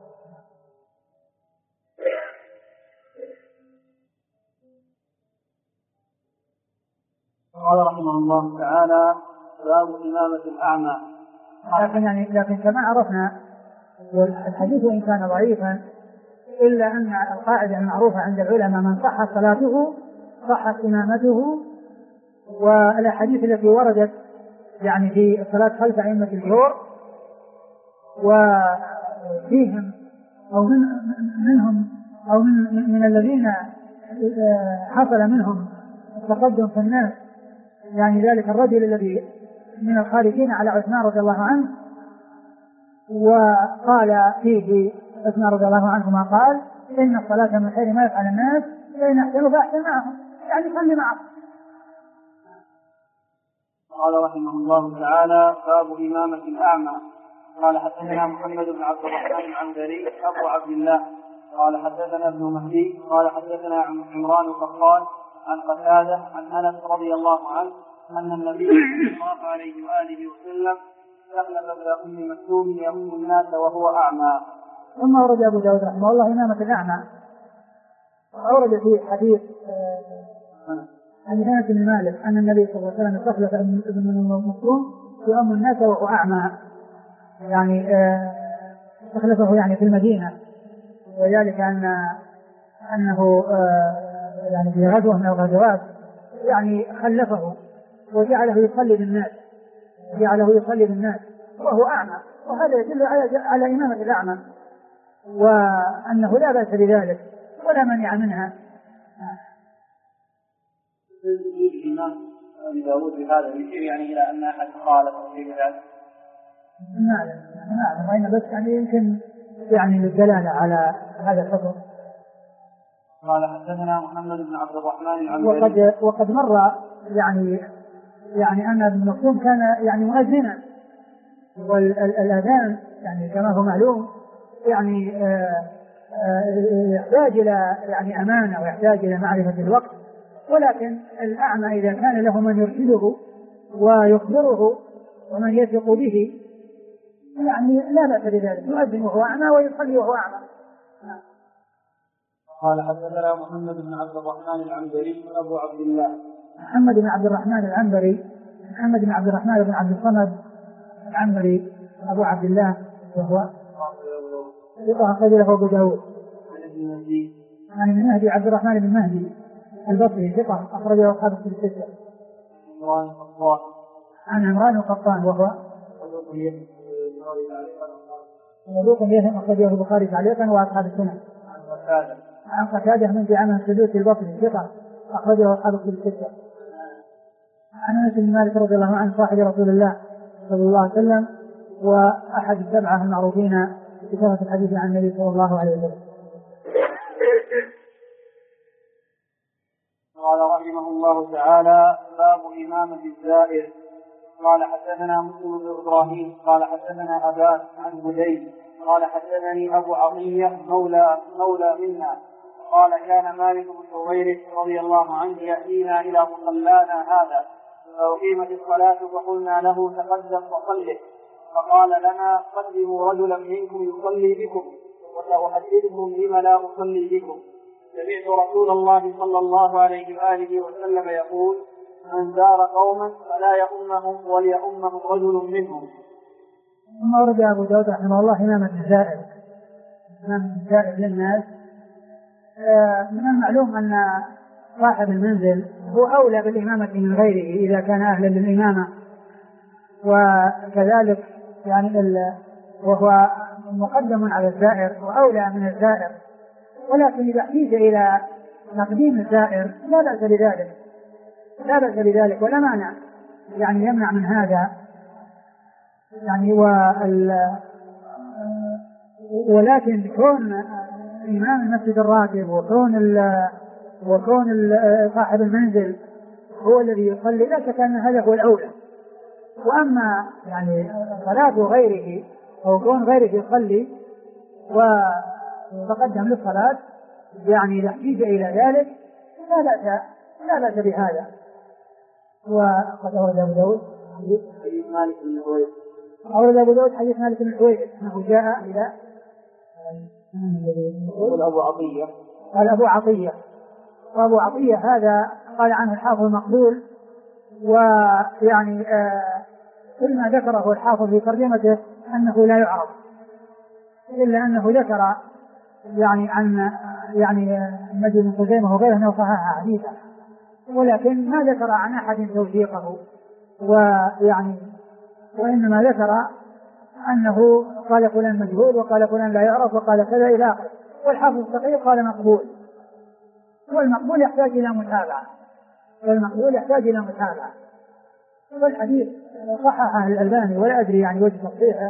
قال رحمه الله تعالى: باب إمامة الأعمى. لكن كما عرفنا الحديث إن كان ضعيفا إلا أن القاعدة المعروفة عند العلماء: من صحت صلاته صحت إمامته. والأحاديث التي وردت يعني في الصلاة خلف أئمة الجور وفيهم أو منهم أو من الذين حصل منهم التقدم في الناس، يعني ذلك الرجل الذي من الخارجين على عثمان رضي الله عنه، وقال فيه عثمان رضي الله عنه ما قال: إن الصلاة من خير ما يفعل الناس فإن أحسنوا فأحسن معهم، يعني صلي معهم. قال رحمه الله تعالى: باب إمامة الأعمى. قال حدثنا محمد بن عبد الرحمن العنبري أبو عبد الله قال حدثنا ابن مهدي قال حدثنا عمران القحطان عن قتادة عن أنس رضي الله عنه أن النبي صلى الله عليه وآله وسلم استخلف ابن أم مكتوم يؤم الناس وهو أعمى. ثم أورد أبو داود رحمه الله إمامة الأعمى، أورد في حديث عن أنس بن مالك أن النبي صلى الله عليه وسلم استخلف ابن أم مكتوم يؤم الناس وهو أعمى، يعني استخلفه يعني في المدينة، وذلك أنه يعني في غزوة من الغزوات يعني خلفه وجعله يصلي بالناس وهو أعمى، وهذا يدل على إمامة الأعمى وأنه لا بأس بذلك ولا منع منها. الإمام أبي داود بهذا يشير يعني إلى أن أحد خالف في ذلك؟ نعم، وإن بس يعني يمكن يعني للدلالة على هذا الحكم. قال حدثنا محمد بن عبد الرحمن العنبري وقد مر يعني أن ابن مكتوم كان يعني مؤذنا، والأذان يعني كما هو معلوم يعني يحتاج إلى يعني أمانة ويحتاج إلى معرفة الوقت، ولكن الأعمى إذا كان له من يرشده ويخبره ومن يثق به يعني لا بأس بذلك، يؤذن وهو أعمى ويصلي وهو أعمى. قال حدثنا محمد بن عبد الرحمن العنبري أبو عبد الله. محمد بن عبد الرحمن العنبري محمد بن عبد الرحمن بن عبد الصمد العنبري أبو عبد الله، وهو أخرج له أبو داود. عن ابن مهدي عبد الرحمن بن مهدي البصري ثقة أخرجه أصحاب الكتب الستة. عن عمران القحطان وهو صدوق يهم أخرجه البخاري تعليقا وأصحاب السنة. عن قتادة من دعامة السدوسي البصري ثقة أخرجه أصحاب الكتب الستة. عن أنس بن مالك رضي الله عنه صاحب رسول الله صلى الله عليه وسلم وأحد السبعة المعروفين بكثرة الحديث عن النبي صلى الله عليه وسلم. قال رحمه الله تعالى: باب إمامة الزائر. قال حدثنا مسلم بن إبراهيم قال حدثنا أبان عن هذيل قال حدثني أبو عطية مولى منا قال: كان مالك بن حويرث رضي الله عنه يأتينا إلى مصلانا هذا فأقيمت الصلاة فقلنا له: تقدم وصلي. فقال لنا: قدموا رجلا منكم يصلي بكم وسأحدثكم لم لا أصلي بكم. سمعت رسول الله صلى الله عليه وآله وسلم يقول: من زار قوما فلا يؤمهم وليؤمهم رجل منهم. ثم ورد أبو داود رحمه الله إمامة الزائر، إمامة الزائر للناس. من المعلوم أن صاحب المنزل هو أولى بالإمامة من غيره إذا كان أهلا للإمامة، وكذلك يعني وهو مقدم على الزائر وأولى من الزائر، ولكن إذا احتيج إلى تقديم الزائر لا بأس بذلك، لا بأس بذلك ولا مانع يعني يمنع من هذا يعني. ولكن كون إمام المسجد الراتب وكون صاحب المنزل هو الذي يصلي لا شك أن هذا هو الأولى. وأما يعني صلاة غيره أو كون غيره يصلي وتقدم للصلاة يعني إذا احتيج إلى ذلك لا بأس بهذا. وقد أورد أبو داود حديث مالك بن حويرث، أورد أبو داود حديث مالك بن حويرث أنه جاء إلى أبو عطية، قال أبو عطية، وأبو عطية هذا قال عنه الحافظ مقبول، ويعني كل ما ذكره الحافظ في ترجمته أنه لا يعرف، إلا أنه ذكر يعني عن يعني النبي بن خزيمة وغيره أنه صححه حديثا، ولكن ما ذكر عن أحد توثيقه، ويعني وإنما ذكر أنه قال فلان مجهول وقال فلان لا يعرف وقال كذا إلى آخره. والحافظ الثقيل قال مقبول، والمقبول يحتاج إلى متابعة، والمقبول يحتاج إلى متابعة. والحديث صححه الألباني ولا أدري يعني وجه تصحيحه،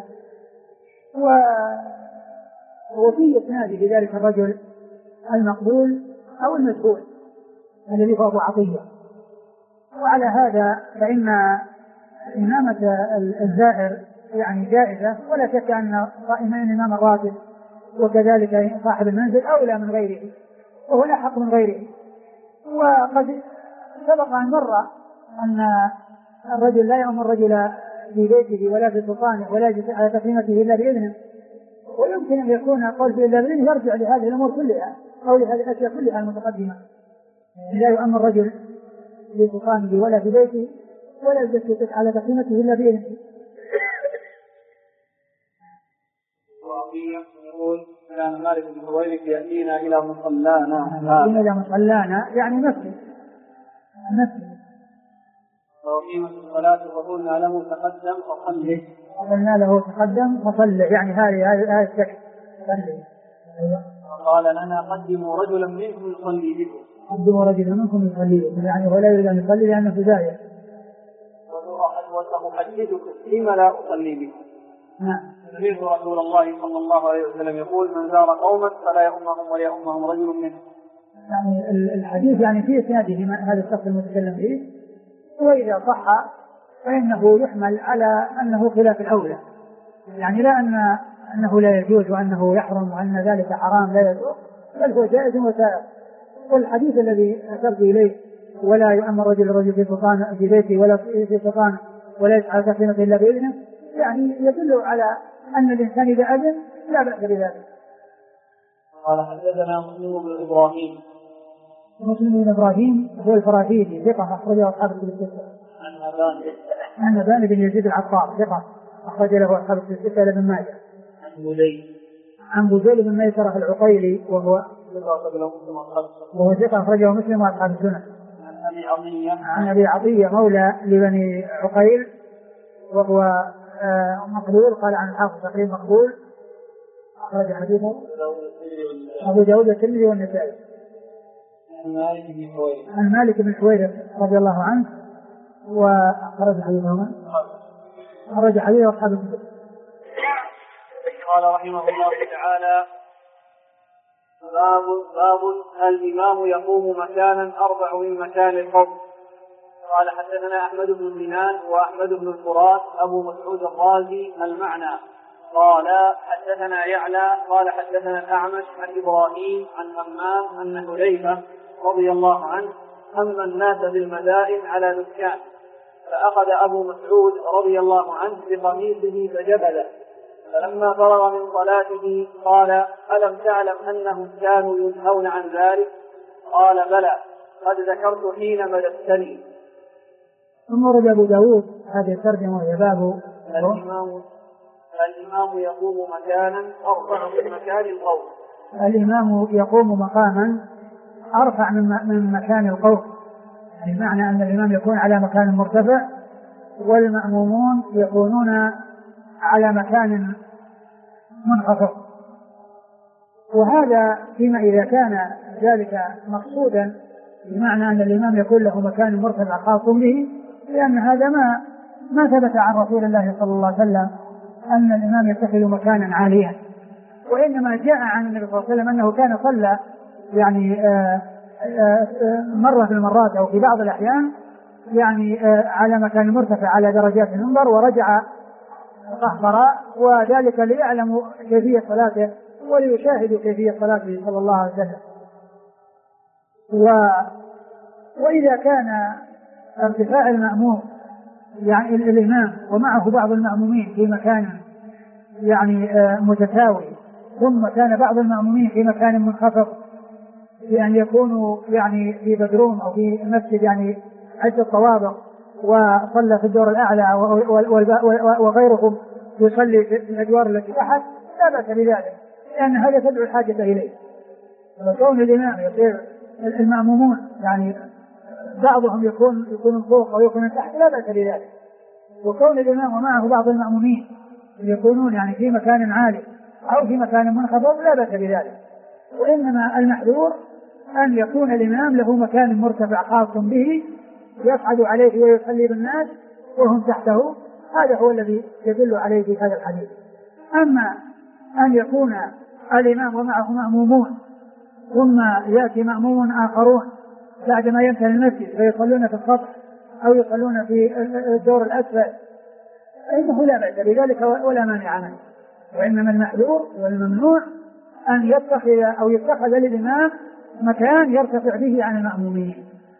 وفي إسناده بذلك الرجل المقبول أو المجهول الذي هو أبو عطية. وعلى هذا فإن إمامة الزائر يعني جائزة، ولا شك أن إمام الراتب وكذلك صاحب المنزل أولى من غيره وهو أحق من غيره. وقد سبق أن مر أن الرجل لا يؤمر الرجل في بيته ولا في سلطانه ولا يجلس على تقييمته إلا بإذنه، ويمكن أن يكون قول إلا بإذنه يرجع لهذه الأمور كلها أو لهذه الأشياء كلها المتقدمة. لا يؤمر الرجل في سلطانه ولا في بيته ولا يجلس على تقييمته إلا بإذنه. يقول كان مالك بن حويرث يأتينا إلى مصلانا يعني مسجد وقيمة الصلاة فقلنا له تقدم فصلي، قلنا له تقدم فصلي يعني هذه الشكل صلي. قال لنا قدموا رجلا منكم يصلي بكم، قدموا رجلا منكم يصلي بكم يعني هو لا يريد أن يصلي لأنه في داعية. وسأحدثكم لما لا أصلي بكم. سمعت رسول الله صلى الله عليه وسلم يقول من زار قوما فلا يؤمهم ولا يؤمهم رجل منهم. يعني الحديث يعني في إسناده هذا الشخص المتكلم فيه، وإذا صح فإنه يحمل على أنه خلاف الأولى، يعني لا أنه لا يجوز وأنه يحرم وأن ذلك حرام لا يجوز، بل هو جائز وسائر. والحديث الذي أشرت إليه ولا يؤمر رجل في سلطان في بيته ولا في سلطان ولا يسعى تقييمته إلا بإذنه يعني يدل على أن الإنسان إذا أذن لا بأس بذلك. قال حدثنا مسلم بن إبراهيم. مسلم بن إبراهيم هو الفراهيدي ثقة أخرجه أصحاب الكتب الستة. عن أبان بن يزيد العطار ثقة أخرج له أصحاب الكتب الستة إلى ابن ماجه. عن بوذيل بن ميسرة العقيلي وهو ثقة أخرجه مسلم وأصحاب السنن. عن أبي عطية مولى لبني عقيل وهو مقبول، قال عن الحافظ تقريبا مقبول، أخرج حديثه أبو داود والترمذي والنسائي. عن مالك بن حويرث رضي الله عنه وأخرج حديثه أصحاب الكتب. قال رحمه الله تعالى باب الإمام يقوم مكانا أربع من مكان القوم. قال حدثنا أحمد بن منان وأحمد بن الفرات أبو مسعود الرازي المعنى. قال حدثنا يعلى قال حدثنا الأعمش عن إبراهيم عن همام أن حذيفة رضي الله عنه هم الناس بالمدائن على دكان، فأخذ أبو مسعود رضي الله عنه بقميصه فجبله، فلما فرغ من صلاته قال ألم تعلم أنهم كانوا ينهون عن ذلك؟ قال بلى قد ذكرت حين مددتني. ثم ورد أبو داود هذه الترجمة وهي باب الإمام يقوم مكانا أرفع من مكان القوم. الإمام يقوم مقاما أرفع من مكان القوم، يعني معنى أن الإمام يكون على مكان مرتفع والمأمومون يكونون على مكان منخفض. وهذا فيما إذا كان ذلك مقصودا، بمعنى أن الإمام يكون له مكان مرتفع خاص به، لأن هذا ما ثبت عن رسول الله صلى الله عليه وسلم أن الإمام يتخذ مكانا عاليا، وإنما جاء عن النبي صلى الله عليه وسلم أنه كان صلى يعني مرة في المرات أو في بعض الأحيان يعني على مكان مرتفع على درجات المنبر، ورجع قهقرا، وذلك ليعلموا كيفية صلاته وليشاهدوا كيفية صلاته صلى الله عليه وسلم. وإذا كان ارتفاع المأموم يعني الإمام ومعه بعض المأمومين في مكان يعني متساوي، ثم كان بعض المأمومين في مكان منخفض، بأن يكونوا يعني في بدروم أو في مسجد يعني عدة طوابق وصلى في الدور الأعلى وغيرهم يصلي في الأدوار التي تحت، لا بأس بذلك، لأن هذا تدعو الحاجة إليه. وكون الإمام يصير المأمومون يعني بعضهم يكون فوق أو يكون تحت، لا بأس بذلك. وكون الإمام ومعه بعض المأمومين يكونون يعني في مكان عالي أو في مكان منخفض، لا بأس بذلك. وإنما المحذور أن يكون الإمام له مكان مرتفع خاص به يصعد عليه ويصلي بالناس وهم تحته، هذا هو الذي يدل عليه في هذا الحديث. أما أن يكون الإمام ومعه مأمومون ثم يأتي مأموم آخرون بعدما ينتهي المسجد فيصلون في السطح أو يصلون في الدور الأسفل، إنه لا بأس بذلك ولا مانع منه. وإنما المحذور والممنوع أن يتخذ للإمام مكان يرتفع به عن المأمومين.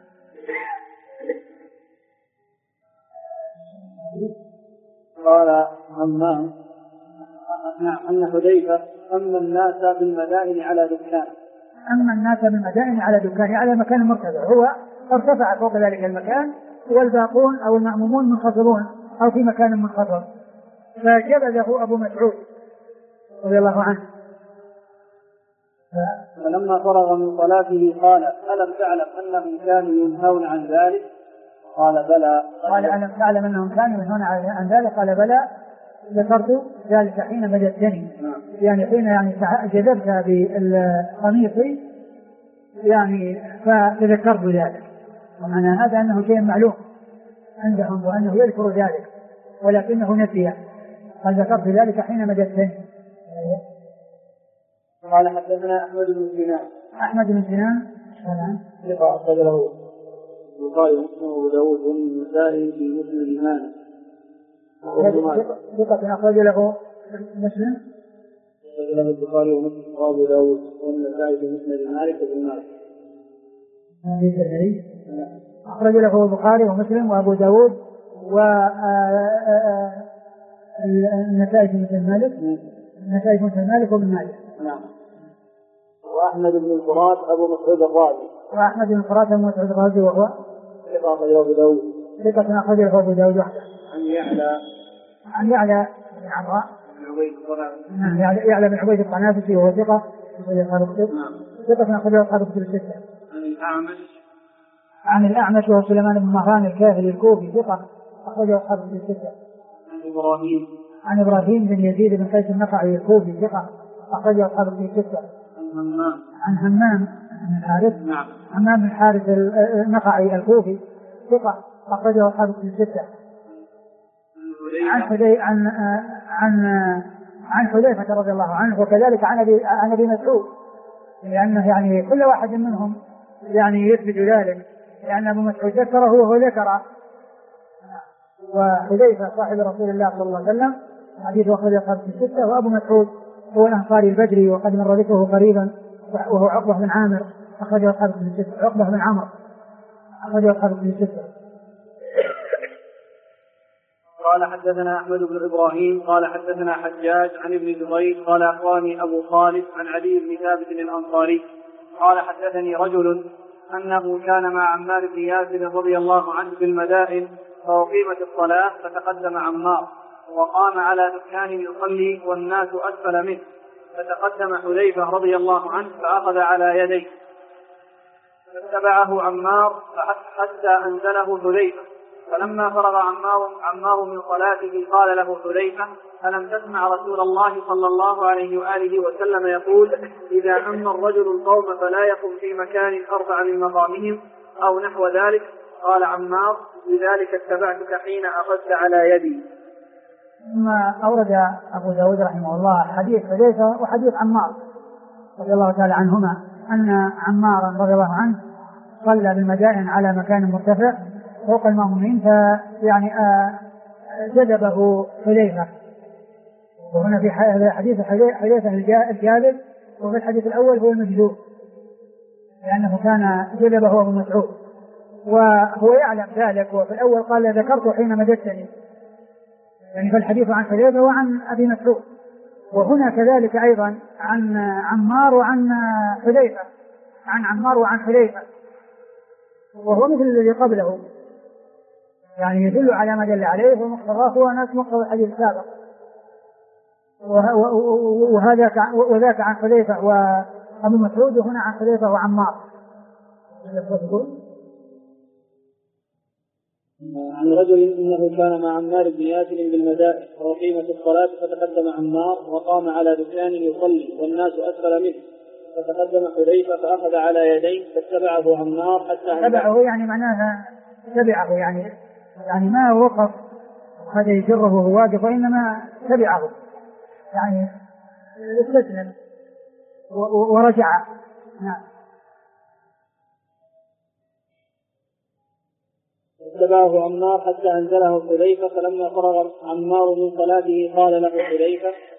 قال همام أن حذيفة أما الناس بالمدائن على دكان. أما الناس بالمدائن على دكان على مكان مرتفع، هو ارتفع فوق ذلك المكان والباقون أو المأمومون منخفضون أو في مكان منخفض، فجبله أبو مسعود رضي الله عنه. فلما فرغ من صلاته قال ألم تعلم أنهم كانوا ينهون عن ذلك؟ قال بلى. قال ألم تعلم أنهم كانوا ينهون عن ذلك؟ قال بلى، ذكرت ذلك حين مجدتني، يعني حين يعني جذبت بالقميص يعني فتذكرت ذلك. ومعنى هذا أنه شيء معلوم عندهم وأنه يذكر ذلك ولكنه نسي، قال ذكرت ذلك حين مجدتني. قال حدثنا أحمد بن سنان. أحمد بن سنان ثقة أخرج له البخاري ومسلم وأبو داود والنسائي في مسند الإيمان. ثقة أخرج له مسلم. أخرج له البخاري ومسلم وأبو داود والنسائي في مسند مالك بن مالك. أخرج له البخاري ومسلم وأبو داود والنسائي في مسند مالك. النسائي في مسند مالك وابن مالك. نعم. وأحمد بن الفرات أبو مسعود الرازي. وأحمد بن الفرات أبو مسعود الرازي وهو ثقة أخرجه أبو داود. ثقة أخرجه أبو داود وحده. عن يعلى بن عمرو. يعلى بن عبيد القنافسي وهو ثقة أخرجه أصحاب الكتب. ثقة أخرجه أصحاب الكتب الستة. عن الأعمش وهو سليمان بن مهران الكاهلي الكوفي ثقة أخرجه أصحاب الكتب الستة. عن إبراهيم بن يزيد بن قيس النخعي الكوفي ثقة أخرجه أصحاب الكتب الستة. عن همام بن الحارث. همام بن الحارث النخعي الكوفي ثقة أخرجه أصحاب الكتب الستة. عن حذيفة رضي الله عنه وكذلك عن أبي مسعود، لأنه يعني كل واحد منهم يعني يثبت ذلك، لأن أبو مسعود ذكره وهو ذكر، وحذيفة صاحب رسول الله صلى الله عليه وسلم حديث أخرجه أصحاب الكتب الستة. وأبو مسعود هو الأنصاري البدري وقد مر ذكره قريبا، وهو عقبة بن عامر أخرجه أصحاب الكتب الستة. عقبة بن عمرو أخرجه أصحاب الكتب الستة. قال حدثنا أحمد بن إبراهيم قال حدثنا حجاج عن ابن جبير قال أخبرني أبو خالد عن علي بن ثابت الأنصاري قال حدثني رجل أنه كان مع عمار بن ياسر رضي الله عنه بالمدائن فأقيمت الصلاة فتقدم عمار وقام على دكان يصلي والناس أسفل منه، فتقدم حذيفة رضي الله عنه فأخذ على يديه، فاتبعه عمار حتى أنزله حذيفة. فلما فرغ عمار من صلاته قال له حذيفة: ألم تسمع رسول الله صلى الله عليه وآله وسلم يقول: إذا أما الرجل القوم فلا يقم في مكان أرفع من مقامهم أو نحو ذلك؟ قال عمار: لذلك اتبعتك حين أخذت على يدي. ثم أورد أبو داود رحمه الله حديث حذيفة وحديث عمار رضي الله تعالى عنهما أن عمارا رضي الله عنه صلى بالمدائن على مكان مرتفع فوق المأمومين، فيعني جذبه حذيفة. وهنا في حديث حذيفة الجاذب، وفي الحديث الأول هو المجذوب، لأنه كان جذبه أبو مسعود وهو يعلم ذلك. وفي الأول قال: ذكرت حين مددتني، يعني فالحديث عن حذيفة وعن أبي مسعود. وهنا كذلك أيضا عن عمار وعن حذيفة، عن عمار وعن حذيفة، وهو مثل الذي قبله، يعني يدل على ما دل عليه، ومقتضاه هو نفس مقتضى الحديث السابق. وذاك عن حذيفة وأبو مسعود، وهنا عن حذيفة وعمار. عن رجل إنه كان مع عمار بن ياسر بالمدائن وقيمة الصلاة، فتقدم عمار وقام على دكان يصلي والناس أسفل منه، فتقدم حذيفة فأخذ على يديه، فاتبعه عمار حتى تبعه، يعني معناها تبعه، يعني ما وقف هذا يجره وهو واقف، وإنما تبعه، يعني استسلم ورجع. نعم. اتبعه عمار حتى أنزله حذيفة. فلما فرغ عمار من صلاته قال له حذيفة: